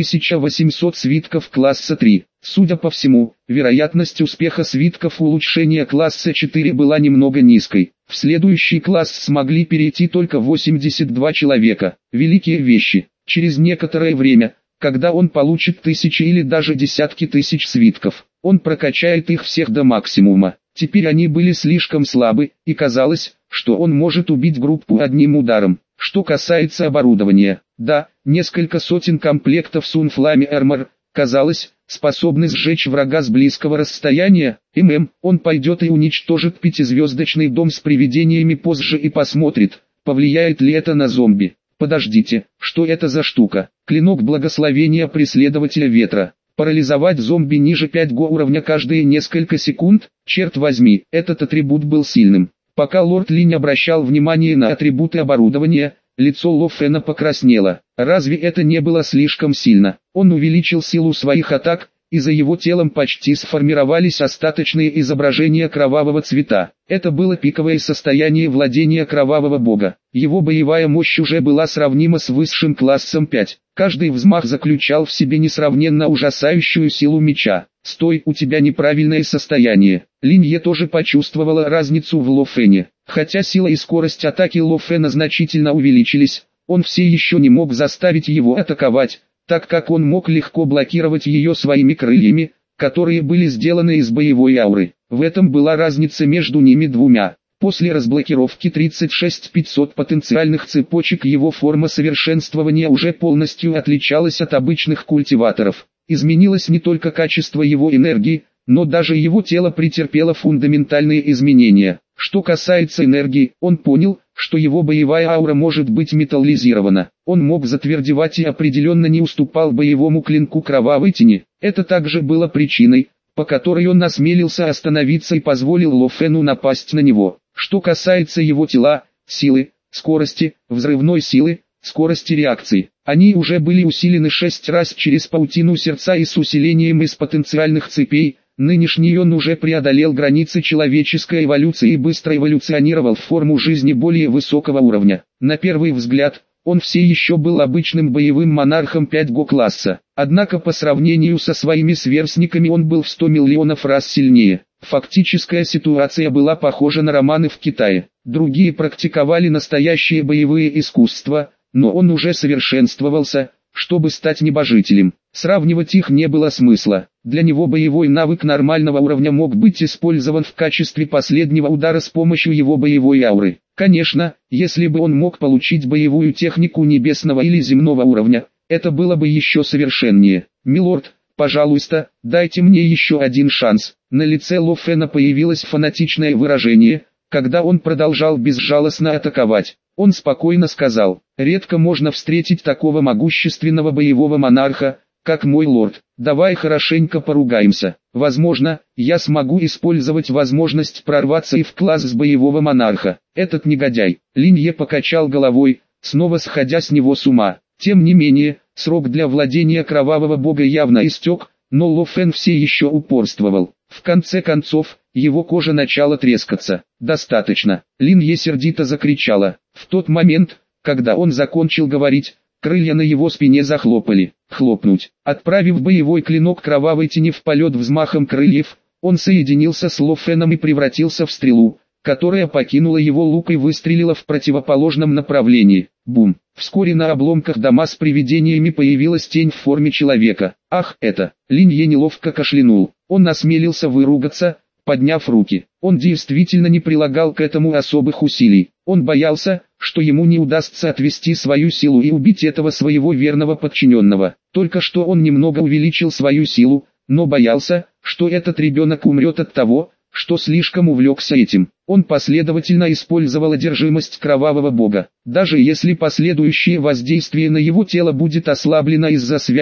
1800 свитков класса 3. Судя по всему, вероятность успеха свитков улучшения класса 4 была немного низкой. В следующий класс смогли перейти только 82 человека. Великие вещи. Через некоторое время, когда он получит тысячи или даже десятки тысяч свитков, он прокачает их всех до максимума. Теперь они были слишком слабы, и казалось, что он может убить группу одним ударом. Что касается оборудования, да, несколько сотен комплектов Sunflame Armor, казалось, способны сжечь врага с близкого расстояния. Он пойдет и уничтожит пятизвездочный дом с привидениями позже и посмотрит, повлияет ли это на зомби. Подождите, что это за штука? Клинок благословения преследователя ветра. Парализовать зомби ниже 5 уровня каждые несколько секунд? Черт возьми, этот атрибут был сильным. Пока лорд Линь обращал внимание на атрибуты оборудования, лицо Ло Фена покраснело. Разве это не было слишком сильно? Он увеличил силу своих атак, и за его телом почти сформировались остаточные изображения кровавого цвета. Это было пиковое состояние владения кровавого бога. Его боевая мощь уже была сравнима с высшим классом 5. Каждый взмах заключал в себе несравненно ужасающую силу меча. «Стой, у тебя неправильное состояние». Линье тоже почувствовала разницу в Ло Фене. Хотя сила и скорость атаки Ло Фена значительно увеличились, он все еще не мог заставить его атаковать, так как он мог легко блокировать ее своими крыльями, которые были сделаны из боевой ауры. В этом была разница между ними двумя. После разблокировки 36500 потенциальных цепочек его форма совершенствования уже полностью отличалась от обычных культиваторов. Изменилось не только качество его энергии, но даже его тело претерпело фундаментальные изменения. Что касается энергии, он понял, что его боевая аура может быть металлизирована. Он мог затвердевать и определенно не уступал боевому клинку кровавой тени. Это также было причиной, по которой он осмелился остановиться и позволил Ло Фену напасть на него. Что касается его тела, силы, скорости, взрывной силы, скорости реакции, они уже были усилены 6 раз через паутину сердца и с усилением из потенциальных цепей. Нынешний он уже преодолел границы человеческой эволюции и быстро эволюционировал в форму жизни более высокого уровня. На первый взгляд, он все еще был обычным боевым монархом 5 класса. Однако по сравнению со своими сверстниками он был в 100 миллионов раз сильнее. Фактическая ситуация была похожа на романы в Китае. Другие практиковали настоящие боевые искусства, но он уже совершенствовался, чтобы стать небожителем. Сравнивать их не было смысла. Для него боевой навык нормального уровня мог быть использован в качестве последнего удара с помощью его боевой ауры. Конечно, если бы он мог получить боевую технику небесного или земного уровня, это было бы еще совершеннее. «Милорд, пожалуйста, дайте мне еще один шанс». На лице Ло Фена появилось фанатичное выражение, когда он продолжал безжалостно атаковать. Он спокойно сказал: «Редко можно встретить такого могущественного боевого монарха, как мой лорд. Давай хорошенько поругаемся. Возможно, я смогу использовать возможность прорваться и в класс с боевого монарха». Этот негодяй. Линье покачал головой, снова сходя с него с ума. Тем не менее, срок для владения кровавого бога явно истек, но Ло Фен все еще упорствовал. В конце концов, его кожа начала трескаться. «Достаточно!» Линье сердито закричала. В тот момент, когда он закончил говорить, крылья на его спине захлопали. Хлопнуть. Отправив боевой клинок кровавой тени в полет взмахом крыльев, он соединился с Ло Феном и превратился в стрелу, которая покинула его лук и выстрелила в противоположном направлении. Бум! Вскоре на обломках дома с привидениями появилась тень в форме человека. «Ах, это!» Линье неловко кашлянул. Он осмелился выругаться, подняв руки. Он действительно не прилагал к этому особых усилий. Он боялся, что ему не удастся отвести свою силу и убить этого своего верного подчиненного. Только что он немного увеличил свою силу, но боялся, что этот ребенок умрет от того, что слишком увлекся этим. Он последовательно использовал одержимость кровавого бога. Даже если последующее воздействие на его тело будет ослаблено из-за связи,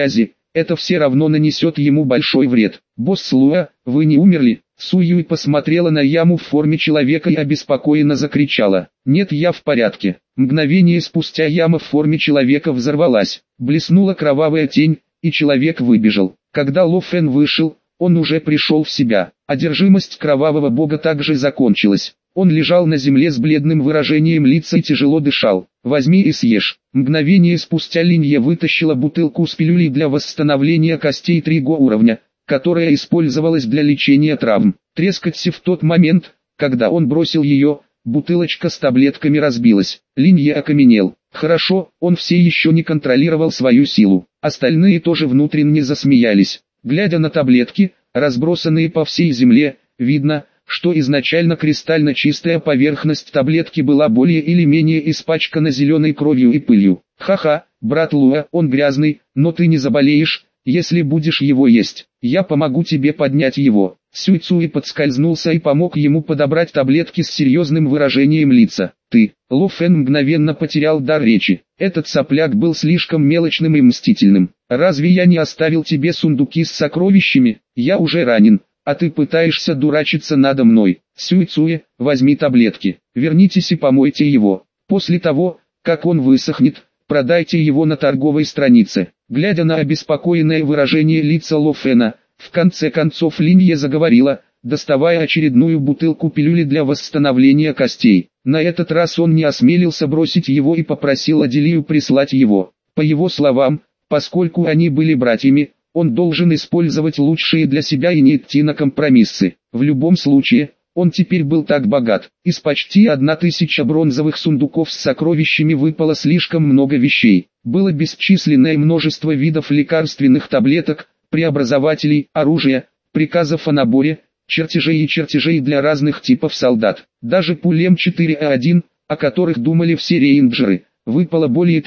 это все равно нанесет ему большой вред. «Босс Луа, вы не умерли?» Суюй посмотрела на яму в форме человека и обеспокоенно закричала: «Нет, я в порядке». Мгновение спустя яма в форме человека взорвалась, блеснула кровавая тень, и человек выбежал. Когда Ло Фэн вышел, он уже пришел в себя. Одержимость кровавого бога также закончилась. Он лежал на земле с бледным выражением лица и тяжело дышал. «Возьми и съешь». Мгновение спустя Линье вытащила бутылку с пилюлей для восстановления костей 3 уровня, которая использовалась для лечения травм. Трескотся в тот момент, когда он бросил ее, бутылочка с таблетками разбилась. Линье окаменел. Хорошо, он все еще не контролировал свою силу. Остальные тоже внутренне засмеялись. Глядя на таблетки, разбросанные по всей земле, видно, что изначально кристально чистая поверхность таблетки была более или менее испачкана зеленой кровью и пылью. «Ха-ха, брат Луа, он грязный, но ты не заболеешь, если будешь его есть. Я помогу тебе поднять его». Сюй Цуи подскользнулся и помог ему подобрать таблетки с серьезным выражением лица. «Ты». Ло Фэн мгновенно потерял дар речи. Этот сопляк был слишком мелочным и мстительным. «Разве я не оставил тебе сундуки с сокровищами? Я уже ранен, а ты пытаешься дурачиться надо мной. Сюй Цуи, возьми таблетки, вернитесь и помойте его. После того, как он высохнет, продайте его на торговой странице». Глядя на обеспокоенное выражение лица Ло Фэна, в конце концов Линье заговорила, доставая очередную бутылку пилюли для восстановления костей. На этот раз он не осмелился бросить его и попросил Аделию прислать его. По его словам, поскольку они были братьями, он должен использовать лучшие для себя и не идти на компромиссы. В любом случае, он теперь был так богат. Из почти 1000 бронзовых сундуков с сокровищами выпало слишком много вещей. Было бесчисленное множество видов лекарственных таблеток, преобразователей, оружия, приказов о наборе, чертежей и чертежей для разных типов солдат. Даже пуль М4А1, о которых думали все рейнджеры, выпало более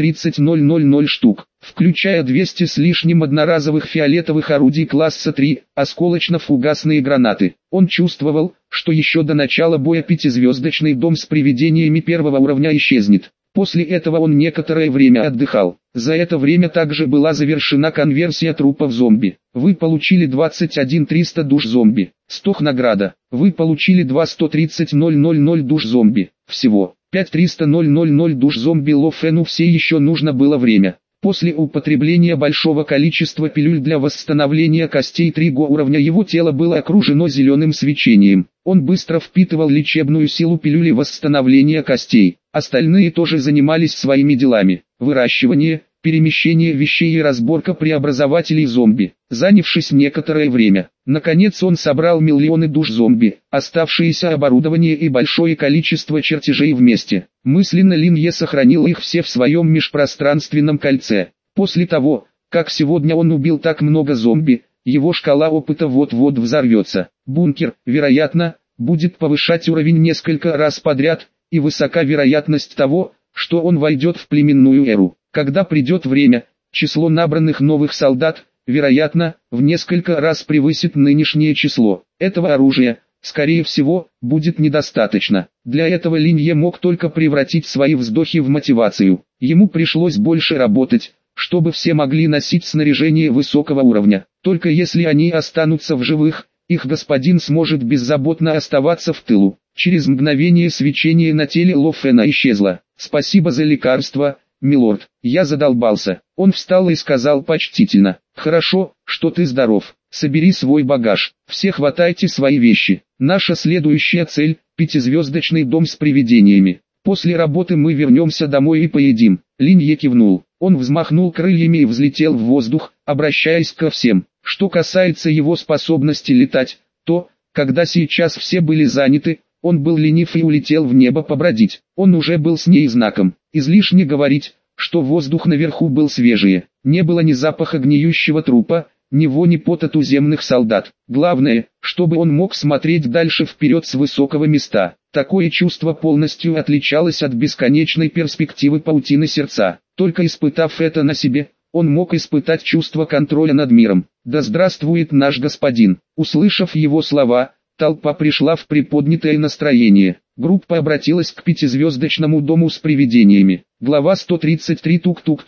30 штук, включая 200 с лишним одноразовых фиолетовых орудий класса 3, осколочно-фугасные гранаты. Он чувствовал, что еще до начала боя 5-звездочный дом с привидениями 1-го уровня исчезнет. После этого он некоторое время отдыхал. За это время также была завершена конверсия трупов зомби. Вы получили 21 300 душ зомби. 100 награда. Вы получили 2 130 000 душ зомби. Всего 5 300 000 душ зомби. Ло Фэну все еще нужно было время. После употребления большого количества пилюль для восстановления костей 3-го уровня его тело было окружено зеленым свечением. Он быстро впитывал лечебную силу пилюли восстановления костей. Остальные тоже занимались своими делами. Выращивание, перемещение вещей и разборка преобразователей зомби. Занявшись некоторое время, наконец он собрал миллионы душ зомби, оставшееся оборудование и большое количество чертежей вместе. Мысленно Линье сохранил их все в своем межпространственном кольце. После того, как сегодня он убил так много зомби, его шкала опыта вот-вот взорвется. Бункер, вероятно, будет повышать уровень несколько раз подряд, и высока вероятность того, что он войдет в племенную эру. Когда придет время, число набранных новых солдат, вероятно, в несколько раз превысит нынешнее число. Этого оружия, скорее всего, будет недостаточно. Для этого Линье мог только превратить свои вздохи в мотивацию. Ему пришлось больше работать, чтобы все могли носить снаряжение высокого уровня. Только если они останутся в живых, их господин сможет беззаботно оставаться в тылу. Через мгновение свечение на теле Ло Фэна исчезло. «Спасибо за лекарство, милорд, я задолбался». Он встал и сказал почтительно: «Хорошо, что ты здоров. Собери свой багаж, все хватайте свои вещи. Наша следующая цель – 5-звездочный дом с привидениями. После работы мы вернемся домой и поедим». Линье кивнул. Он взмахнул крыльями и взлетел в воздух, обращаясь ко всем. Что касается его способности летать, то, когда сейчас все были заняты, он был ленив и улетел в небо побродить. Он уже был с ней знаком. Излишне говорить, что воздух наверху был свежее. Не было ни запаха гниющего трупа, ни вони пота туземных солдат. Главное, чтобы он мог смотреть дальше вперед с высокого места. Такое чувство полностью отличалось от бесконечной перспективы паутины сердца. Только испытав это на себе, он мог испытать чувство контроля над миром. «Да здравствует наш господин!» Услышав его слова, толпа пришла в приподнятое настроение. Группа обратилась к 5-звездочному дому с привидениями. Глава 133. Тук-тук-тук.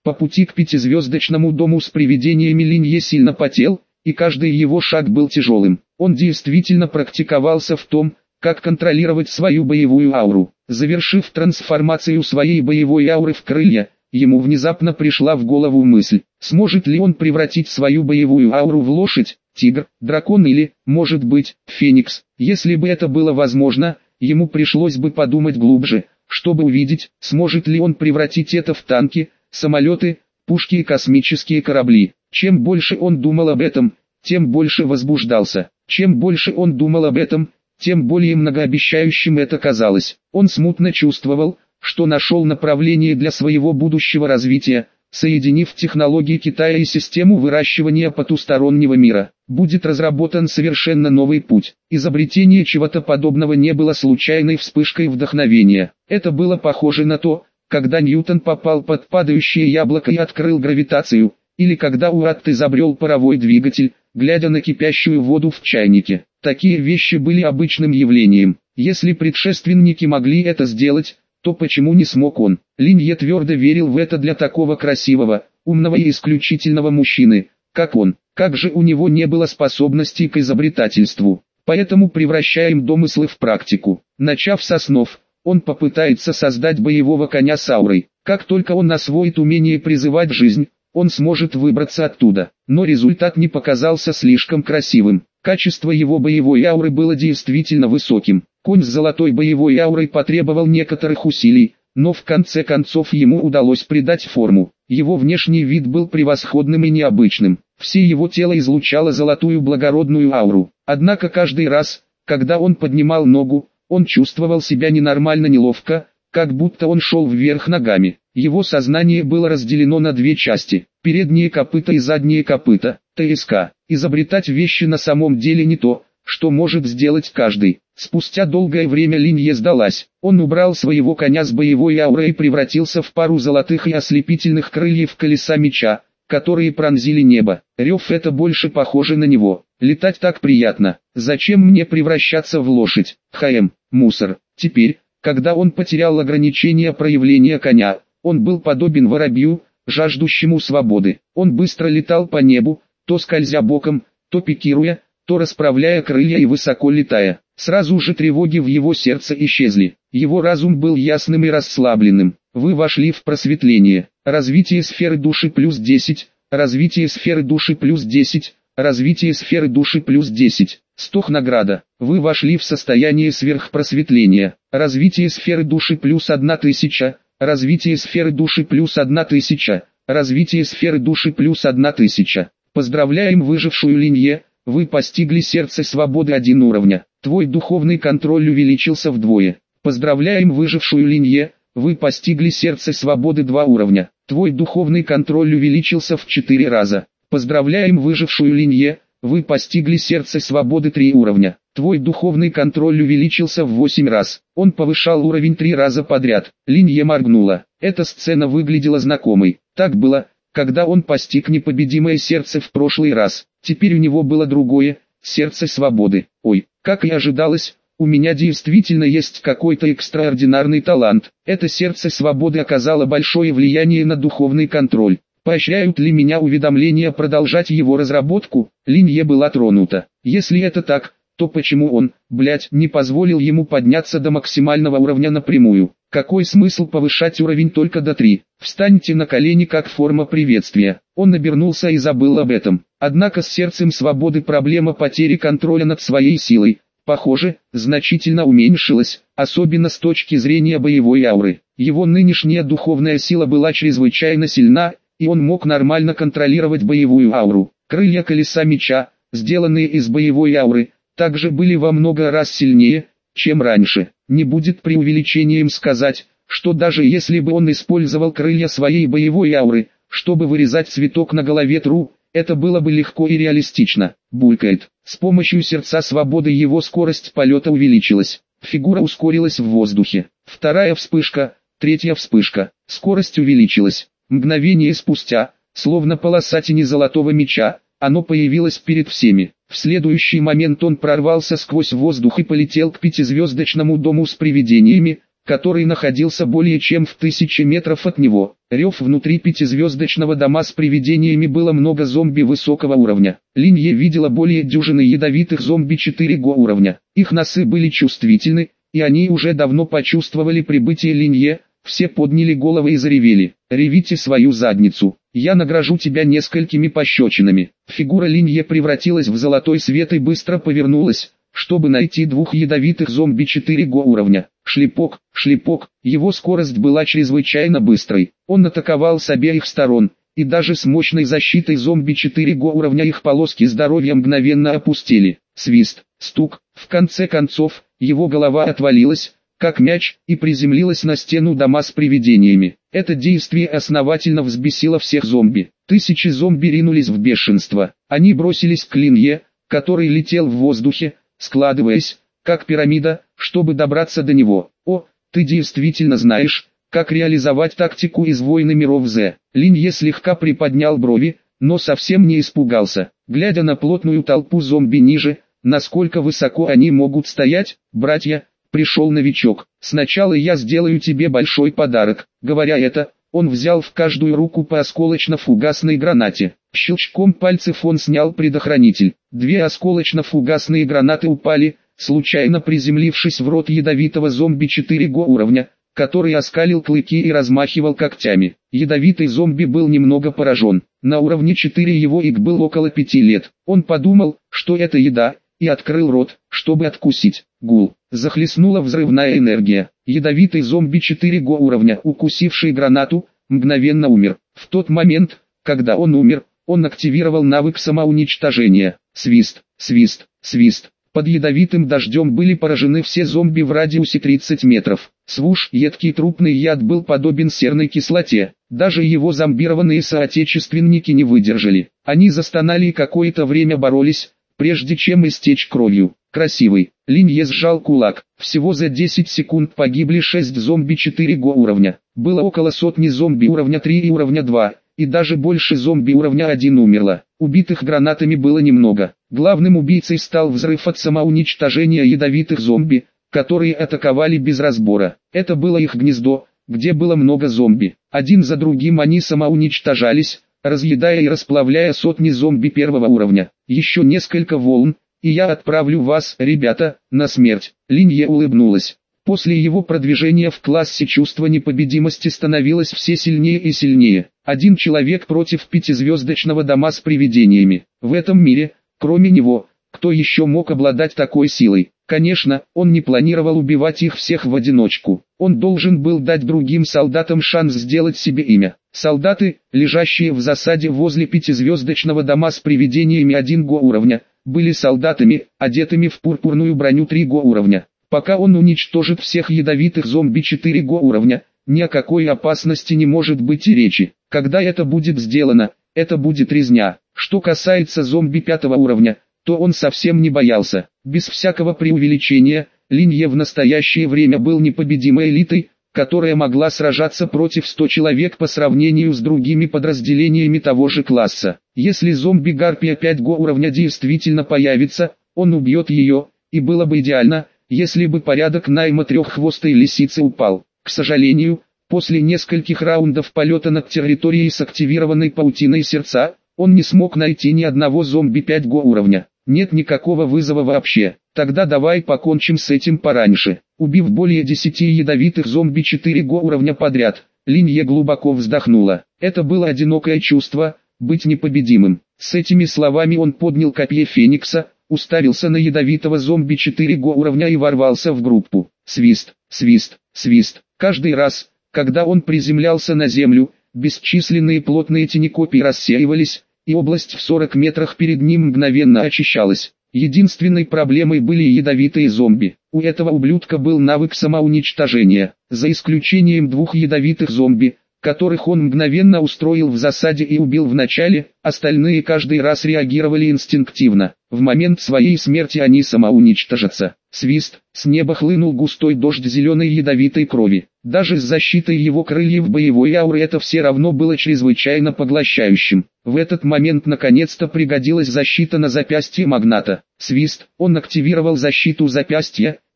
По пути к пятизвездочному дому с привидениями Линье сильно потел, и каждый его шаг был тяжелым. Он действительно практиковался в том, как контролировать свою боевую ауру. Завершив трансформацию своей боевой ауры в крылья, ему внезапно пришла в голову мысль, сможет ли он превратить свою боевую ауру в лошадь, тигр, дракон или, может быть, феникс. Если бы это было возможно, ему пришлось бы подумать глубже, чтобы увидеть, сможет ли он превратить это в танки, самолеты, пушки и космические корабли. Чем больше он думал об этом, тем больше возбуждался. Чем больше он думал об этом, тем более многообещающим это казалось. Он смутно чувствовал, что нашел направление для своего будущего развития, соединив технологии Китая и систему выращивания потустороннего мира. Будет разработан совершенно новый путь. Изобретение чего-то подобного не было случайной вспышкой вдохновения. Это было похоже на то, когда Ньютон попал под падающее яблоко и открыл гравитацию, или когда Уатт изобрел паровой двигатель, глядя на кипящую воду в чайнике. Такие вещи были обычным явлением. Если предшественники могли это сделать, то почему не смог он? Линье твердо верил в это для такого красивого, умного и исключительного мужчины, как он. Как же у него не было способностей к изобретательству. Поэтому превращаем домыслы в практику. Начав с основ, он попытается создать боевого коня с аурой. Как только он освоит умение призывать жизнь, он сможет выбраться оттуда. Но результат не показался слишком красивым. Качество его боевой ауры было действительно высоким. Конь с золотой боевой аурой потребовал некоторых усилий, но в конце концов ему удалось придать форму. Его внешний вид был превосходным и необычным. Все его тело излучало золотую благородную ауру. Однако каждый раз, когда он поднимал ногу, он чувствовал себя ненормально неловко, как будто он шел вверх ногами. Его сознание было разделено на две части: передние копыта и задние копыта. ТСК. Изобретать вещи на самом деле не то, что может сделать каждый. Спустя долгое время Линье сдалась. Он убрал своего коня с боевой аурой и превратился в пару золотых и ослепительных крыльев колеса меча, которые пронзили небо. Рев — это больше похоже на него. Летать так приятно. Зачем мне превращаться в лошадь? Мусор. Теперь, когда он потерял ограничение проявления коня, он был подобен воробью, жаждущему свободы. Он быстро летал по небу, то скользя боком, то пикируя, то расправляя крылья и высоко летая. Сразу же тревоги в его сердце исчезли. Его разум был ясным и расслабленным. Вы вошли в просветление. Развитие сферы души плюс 10, развитие сферы души плюс 10, развитие сферы души плюс 10. Стох награда. Вы вошли в состояние сверхпросветления. Развитие сферы души плюс 1000, развитие сферы души плюс 1000, развитие сферы души плюс 1000. Поздравляем выжившую Линье, вы постигли сердце свободы 1 уровня. Твой духовный контроль увеличился вдвое. Поздравляем выжившую Линье, вы постигли сердце свободы 2 уровня. Твой духовный контроль увеличился в 4 раза. Поздравляем выжившую Линье, вы постигли сердце свободы 3 уровня. Твой духовный контроль увеличился в 8 раз. Он повышал уровень 3 раза подряд. Линье моргнула. Эта сцена выглядела знакомой. Так было, когда он постиг непобедимое сердце в прошлый раз. Теперь у него было другое, сердце свободы. Ой, как и ожидалось, у меня действительно есть какой-то экстраординарный талант. Это сердце свободы оказало большое влияние на духовный контроль. Поощряют ли меня уведомления продолжать его разработку? Линье была тронута. Если это так, то почему он, не позволил ему подняться до максимального уровня напрямую? Какой смысл повышать уровень только до 3? Встаньте на колени как форма приветствия. Он обернулся и забыл об этом. Однако с сердцем свободы проблема потери контроля над своей силой, похоже, значительно уменьшилась, особенно с точки зрения боевой ауры. Его нынешняя духовная сила была чрезвычайно сильна, и он мог нормально контролировать боевую ауру. Крылья колеса меча, сделанные из боевой ауры, также были во много раз сильнее, чем раньше. Не будет преувеличением сказать, что даже если бы он использовал крылья своей боевой ауры, чтобы вырезать цветок на голове Тру, это было бы легко и реалистично. Булькает. С помощью сердца свободы его скорость полета увеличилась. Фигура ускорилась в воздухе. Вторая вспышка, третья вспышка. Скорость увеличилась. Мгновение спустя, словно полоса тени золотого меча, оно появилось перед всеми. В следующий момент он прорвался сквозь воздух и полетел к пятизвездочному дому с привидениями, который находился более чем в 1000 метров от него. Рев внутри пятизвездочного дома с привидениями было много зомби высокого уровня. Линье видела более дюжины ядовитых зомби 4-го уровня. Их носы были чувствительны, и они уже давно почувствовали прибытие Линье. Все подняли головы и заревели. «Ревите свою задницу, я награжу тебя несколькими пощечинами». Фигура Линье превратилась в золотой свет и быстро повернулась, чтобы найти двух ядовитых зомби 4-го уровня. Шлепок, шлепок, его скорость была чрезвычайно быстрой. Он атаковал с обеих сторон, и даже с мощной защитой зомби 4-го уровня их полоски здоровья мгновенно опустили. Свист, стук, в конце концов, его голова отвалилась, как мяч, и приземлилась на стену дома с привидениями. Это действие основательно взбесило всех зомби. Тысячи зомби ринулись в бешенство. Они бросились к Линье, который летел в воздухе, складываясь, как пирамида, чтобы добраться до него. «О, ты действительно знаешь, как реализовать тактику из «Войны миров Z». Линье слегка приподнял брови, но совсем не испугался. Глядя на плотную толпу зомби ниже, насколько высоко они могут стоять, братья, пришел новичок. «Сначала я сделаю тебе большой подарок». Говоря это, он взял в каждую руку по осколочно-фугасной гранате. Щелчком пальцев он снял предохранитель. 2 осколочно-фугасные гранаты упали, случайно приземлившись в рот ядовитого зомби 4-го уровня, который оскалил клыки и размахивал когтями. Ядовитый зомби был немного поражен. На уровне 4 его ИК был около 5 лет. Он подумал, что это еда, и открыл рот, чтобы откусить. Гул. Захлестнула взрывная энергия. Ядовитый зомби 4-го уровня, укусивший гранату, мгновенно умер. В тот момент, когда он умер, он активировал навык самоуничтожения. Свист, свист, свист. Под ядовитым дождем были поражены все зомби в радиусе 30 метров. Свуш, едкий трупный яд был подобен серной кислоте. Даже его зомбированные соотечественники не выдержали. Они застонали и какое-то время боролись, прежде чем истечь кровью. Красивый. Линье сжал кулак. Всего за 10 секунд погибли 6 зомби 4-го уровня. Было около сотни зомби уровня 3 и уровня 2, и даже больше зомби уровня 1 умерло. Убитых гранатами было немного. Главным убийцей стал взрыв от самоуничтожения ядовитых зомби, которые атаковали без разбора. Это было их гнездо, где было много зомби. Один за другим они самоуничтожались, разъедая и расплавляя сотни зомби 1-го уровня. Еще несколько волн, и я отправлю вас, ребята, на смерть. Линье улыбнулась. После его продвижения в классе чувство непобедимости становилось все сильнее и сильнее. Один человек против 5-звездочного дома с привидениями. В этом мире, кроме него, кто еще мог обладать такой силой? Конечно, он не планировал убивать их всех в одиночку. Он должен был дать другим солдатам шанс сделать себе имя. Солдаты, лежащие в засаде возле 5-звездочного дома с привидениями 1-го уровня, были солдатами, одетыми в пурпурную броню 3-го уровня. Пока он уничтожит всех ядовитых зомби 4-го уровня, ни о какой опасности не может быть и речи. Когда это будет сделано, это будет резня. Что касается зомби 5-го уровня, то он совсем не боялся. Без всякого преувеличения, Линье в настоящее время был непобедимой элитой, которая могла сражаться против 100 человек по сравнению с другими подразделениями того же класса. Если зомби-гарпия 5-го уровня действительно появится, он убьет ее, и было бы идеально, если бы порядок найма треххвостой лисицы упал. К сожалению, после нескольких раундов полета над территорией с активированной паутиной сердца, он не смог найти ни одного зомби 5-го уровня. Нет никакого вызова вообще. Тогда давай покончим с этим пораньше. Убив более 10 ядовитых зомби 4-го уровня подряд, Линье глубоко вздохнула. Это было одинокое чувство, быть непобедимым. С этими словами он поднял копье Феникса, уставился на ядовитого зомби 4-го уровня и ворвался в группу. Свист, свист, свист. Каждый раз, когда он приземлялся на землю, бесчисленные плотные тени копий рассеивались, и область в 40 метрах перед ним мгновенно очищалась. Единственной проблемой были ядовитые зомби. У этого ублюдка был навык самоуничтожения. За исключением 2 ядовитых зомби, которых он мгновенно устроил в засаде и убил в начале, остальные каждый раз реагировали инстинктивно. В момент своей смерти они самоуничтожатся. Свист, с неба хлынул густой дождь зеленой ядовитой крови. Даже с защитой его крыльев боевой ауры это все равно было чрезвычайно поглощающим. В этот момент наконец-то пригодилась защита на запястье магната. Свист, он активировал защиту запястья,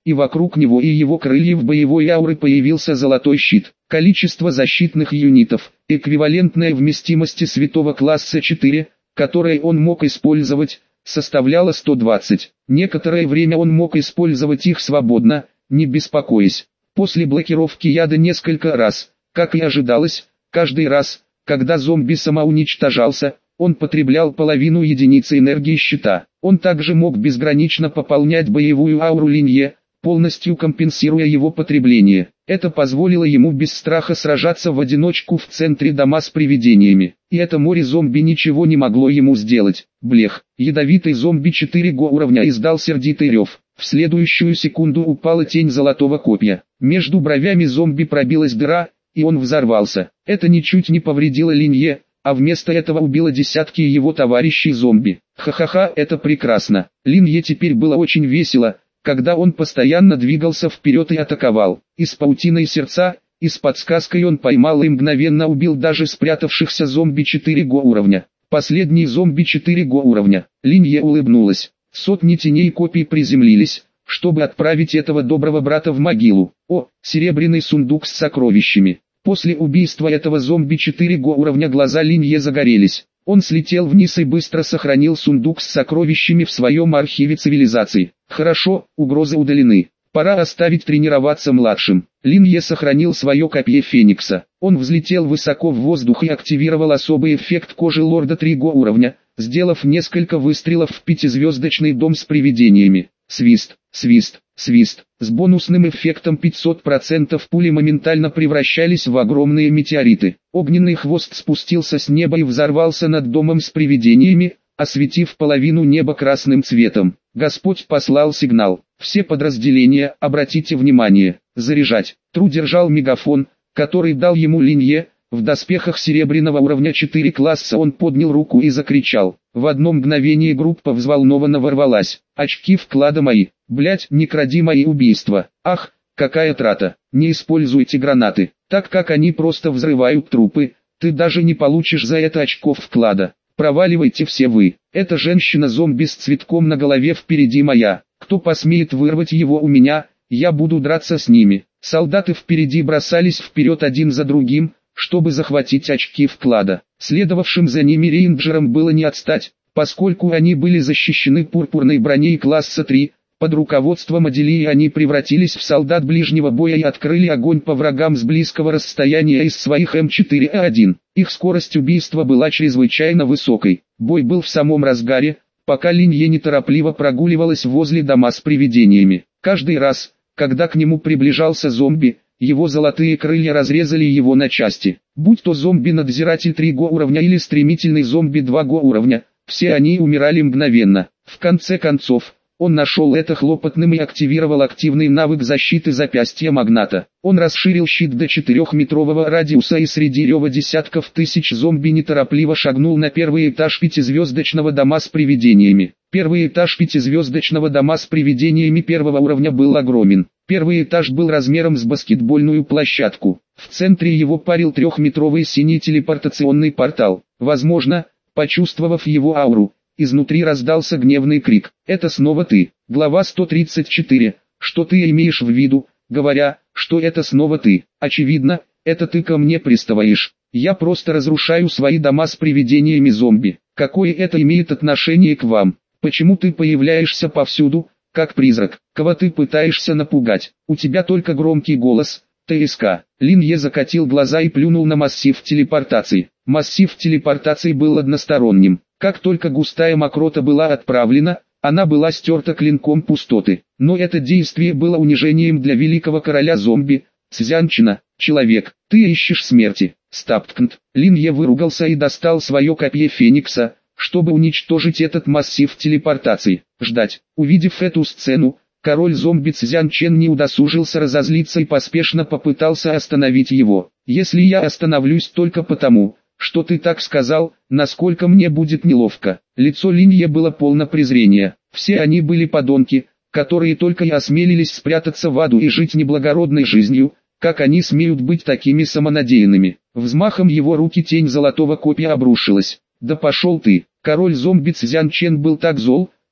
и вокруг него и его крыльев боевой ауры появился золотой щит. Количество защитных юнитов, эквивалентное вместимости святого класса 4, которое он мог использовать, составляло 120. Некоторое время он мог использовать их свободно, не беспокоясь. После блокировки яда несколько раз, как и ожидалось, каждый раз, когда зомби самоуничтожался, он потреблял половину единицы энергии щита. Он также мог безгранично пополнять боевую ауру Линье, полностью компенсируя его потребление. Это позволило ему без страха сражаться в одиночку в центре дома с привидениями. И это море зомби ничего не могло ему сделать. Блех. Ядовитый зомби 4 уровня издал сердитый рев. В следующую секунду упала тень золотого копья. Между бровями зомби пробилась дыра, и он взорвался. Это ничуть не повредило Линье, а вместо этого убило десятки его товарищей зомби. Ха-ха-ха, это прекрасно. Линье теперь было очень весело, когда он постоянно двигался вперед и атаковал. И с паутиной сердца, и с подсказкой он поймал и мгновенно убил даже спрятавшихся зомби 4 уровня. Последний зомби 4 уровня. Линье улыбнулась. Сотни теней копий приземлились, чтобы отправить этого доброго брата в могилу. О, серебряный сундук с сокровищами. После убийства этого зомби 4 уровня глаза Линье загорелись. Он слетел вниз и быстро сохранил сундук с сокровищами в своем архиве цивилизации. Хорошо, угрозы удалены. Пора оставить тренироваться младшим. Линье сохранил свое копье Феникса. Он взлетел высоко в воздух и активировал особый эффект кожи лорда 3 уровня, сделав несколько выстрелов в 5-звездочный дом с привидениями. Свист, свист, свист. С бонусным эффектом 500% пули моментально превращались в огромные метеориты. Огненный хвост спустился с неба и взорвался над домом с привидениями, осветив половину неба красным цветом. Господь послал сигнал. Все подразделения, обратите внимание, заряжать. Тру держал мегафон, который дал ему Линье. В доспехах серебряного уровня 4 класса он поднял руку и закричал. В одно мгновение группа взволнованно ворвалась. Очки вклада мои. Блять, не кради мои убийства. Ах, какая трата. Не используйте гранаты, так как они просто взрывают трупы. Ты даже не получишь за это очков вклада. Проваливайте все вы. Эта женщина-зомби с цветком на голове впереди моя. Кто посмеет вырвать его у меня, я буду драться с ними. Солдаты впереди бросались вперед один за другим, чтобы захватить очки вклада. Следовавшим за ними рейнджерам было не отстать, поскольку они были защищены пурпурной броней класса 3, под руководством Аделии они превратились в солдат ближнего боя и открыли огонь по врагам с близкого расстояния из своих М4А1. Их скорость убийства была чрезвычайно высокой. Бой был в самом разгаре, пока Линье неторопливо прогуливалась возле дома с привидениями. Каждый раз, когда к нему приближался зомби, его золотые крылья разрезали его на части. Будь то зомби-надзиратель 3 уровня или стремительный зомби 2 уровня, все они умирали мгновенно. В конце концов, он нашел это хлопотным и активировал активный навык защиты запястья магната. Он расширил щит до 4-метрового радиуса и среди рева десятков тысяч зомби неторопливо шагнул на первый этаж 5-звездочного дома с привидениями. Первый этаж 5-звездочного дома с привидениями 1 уровня был огромен. Первый этаж был размером с баскетбольную площадку. В центре его парил 3-метровый синий телепортационный портал. Возможно, почувствовав его ауру, изнутри раздался гневный крик. «Это снова ты!» Глава 134. Что ты имеешь в виду, говоря, что это снова ты? Очевидно, это ты ко мне приставаешь. Я просто разрушаю свои дома с привидениями зомби. Какое это имеет отношение к вам? Почему ты появляешься повсюду, как призрак? Кого ты пытаешься напугать? У тебя только громкий голос, ТСК. Линье закатил глаза и плюнул на массив телепортации. Массив телепортации был односторонним. Как только густая мокрота была отправлена, она была стерта клинком пустоты. Но это действие было унижением для великого короля зомби, Цзянчина. Человек, ты ищешь смерти. Стапткнт. Линье выругался и достал свое копье Феникса, чтобы уничтожить этот массив телепортации. Ждать. Увидев эту сцену, король зомби Цзянчен не удосужился разозлиться и поспешно попытался остановить его. Если я остановлюсь только потому, что ты так сказал, насколько мне будет неловко. Лицо Линье было полно презрения. Все они были подонки, которые только и осмелились спрятаться в аду и жить неблагородной жизнью, как они смеют быть такими самонадеянными. Взмахом его руки тень золотого копья обрушилась. Да пошел ты! Король зомби Цзянчен был так зол,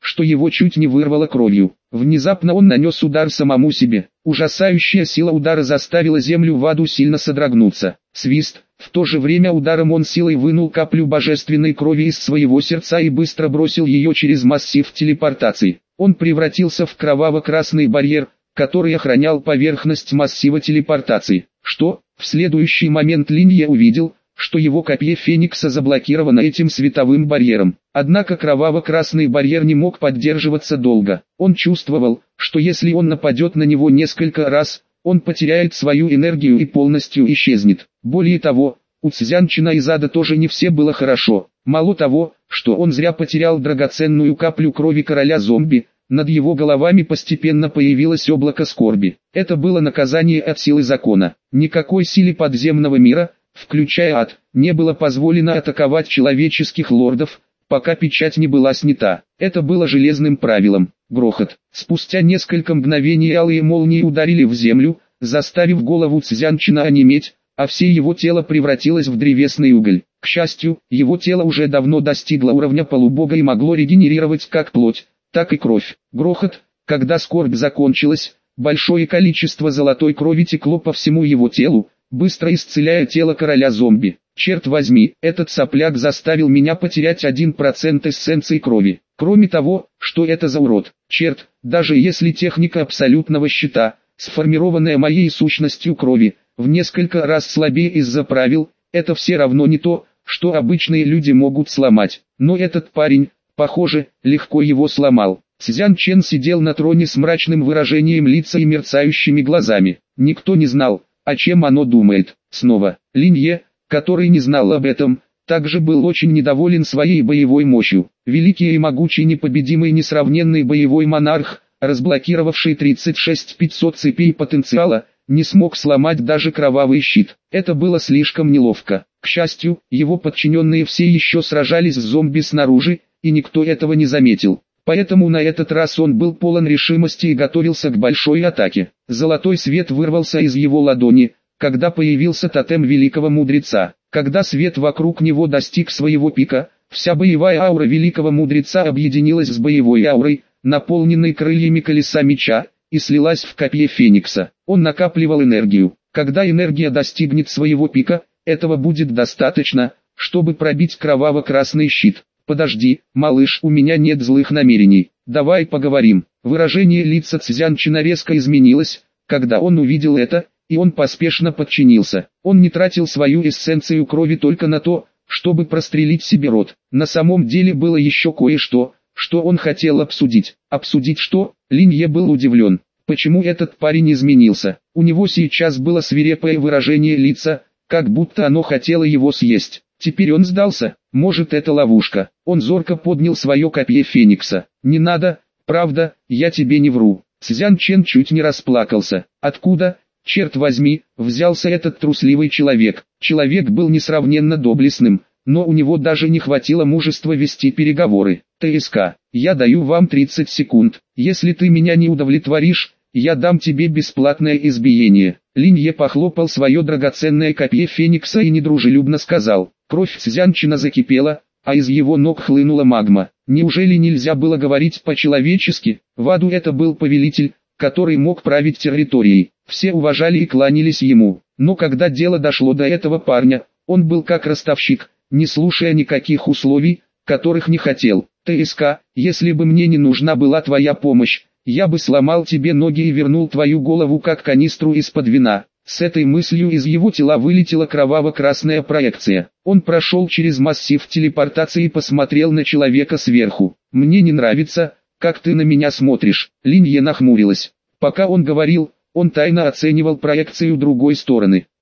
что его чуть не вырвало кровью. Внезапно он нанес удар самому себе. Ужасающая сила удара заставила землю в аду сильно содрогнуться. Свист. В то же время ударом он силой вынул каплю божественной крови из своего сердца и быстро бросил ее через массив телепортации. Он превратился в кроваво-красный барьер, который охранял поверхность массива телепортации. Что? В следующий момент Линье увидел, что его копье Феникса заблокировано этим световым барьером. Однако кроваво-красный барьер не мог поддерживаться долго. Он чувствовал, что если он нападет на него несколько раз, он потеряет свою энергию и полностью исчезнет. Более того, у Цзянчина из ада тоже не все было хорошо. Мало того, что он зря потерял драгоценную каплю крови короля зомби, над его головами постепенно появилось облако скорби. Это было наказание от силы закона. Никакой силе подземного мира, включая ад, не было позволено атаковать человеческих лордов, пока печать не была снята. Это было железным правилом. Грохот. Спустя несколько мгновений алые молнии ударили в землю, заставив голову Цзянчина онеметь, а все его тело превратилось в древесный уголь. К счастью, его тело уже давно достигло уровня полубога и могло регенерировать как плоть, так и кровь. Грохот. Когда скорбь закончилась, большое количество золотой крови текло по всему его телу, быстро исцеляя тело короля зомби. Черт возьми, этот сопляк заставил меня потерять 1% эссенции крови. Кроме того, что это за урод? Черт, даже если техника абсолютного щита, сформированная моей сущностью крови, в несколько раз слабее из-за правил, это все равно не то, что обычные люди могут сломать. Но этот парень, похоже, легко его сломал. Цзян Чен сидел на троне с мрачным выражением лица и мерцающими глазами. Никто не знал, о чем оно думает. Снова, Линье, который не знал об этом, также был очень недоволен своей боевой мощью. Великий и могучий непобедимый несравненный боевой монарх, разблокировавший 36500 цепей потенциала, не смог сломать даже кровавый щит. Это было слишком неловко. К счастью, его подчиненные все еще сражались с зомби снаружи, и никто этого не заметил. Поэтому на этот раз он был полон решимости и готовился к большой атаке. Золотой свет вырвался из его ладони, когда появился тотем великого мудреца. Когда свет вокруг него достиг своего пика, вся боевая аура великого мудреца объединилась с боевой аурой, наполненной крыльями колеса меча, и слилась в копье Феникса. Он накапливал энергию. Когда энергия достигнет своего пика, этого будет достаточно, чтобы пробить кроваво-красный щит. «Подожди, малыш, у меня нет злых намерений, давай поговорим». Выражение лица Цзянчина резко изменилось, когда он увидел это, и он поспешно подчинился. Он не тратил свою эссенцию крови только на то, чтобы прострелить себе рот. На самом деле было еще кое-что, что он хотел обсудить. Обсудить что? Линье был удивлен. Почему этот парень изменился? У него сейчас было свирепое выражение лица, как будто оно хотело его съесть. Теперь он сдался. Может, это ловушка. Он зорко поднял свое копье Феникса. «Не надо, правда, я тебе не вру». Цзян Чен чуть не расплакался. Откуда, черт возьми, взялся этот трусливый человек? Человек был несравненно доблестным, но у него даже не хватило мужества вести переговоры. «ТСК, я даю вам 30 секунд. Если ты меня не удовлетворишь, я дам тебе бесплатное избиение». Линье похлопал свое драгоценное копье Феникса и недружелюбно сказал. Кровь Цзянчина закипела, а из его ног хлынула магма. Неужели нельзя было говорить по-человечески? В аду это был повелитель, который мог править территорией. Все уважали и кланялись ему. Но когда дело дошло до этого парня, он был как ростовщик, не слушая никаких условий, которых не хотел. «ТСК, если бы мне не нужна была твоя помощь, я бы сломал тебе ноги и вернул твою голову как канистру из-под вина». С этой мыслью из его тела вылетела кроваво-красная проекция. Он прошел через массив телепортации и посмотрел на человека сверху. «Мне не нравится, как ты на меня смотришь». Линье нахмурилась. Пока он говорил, он тайно оценивал проекцию другой стороны.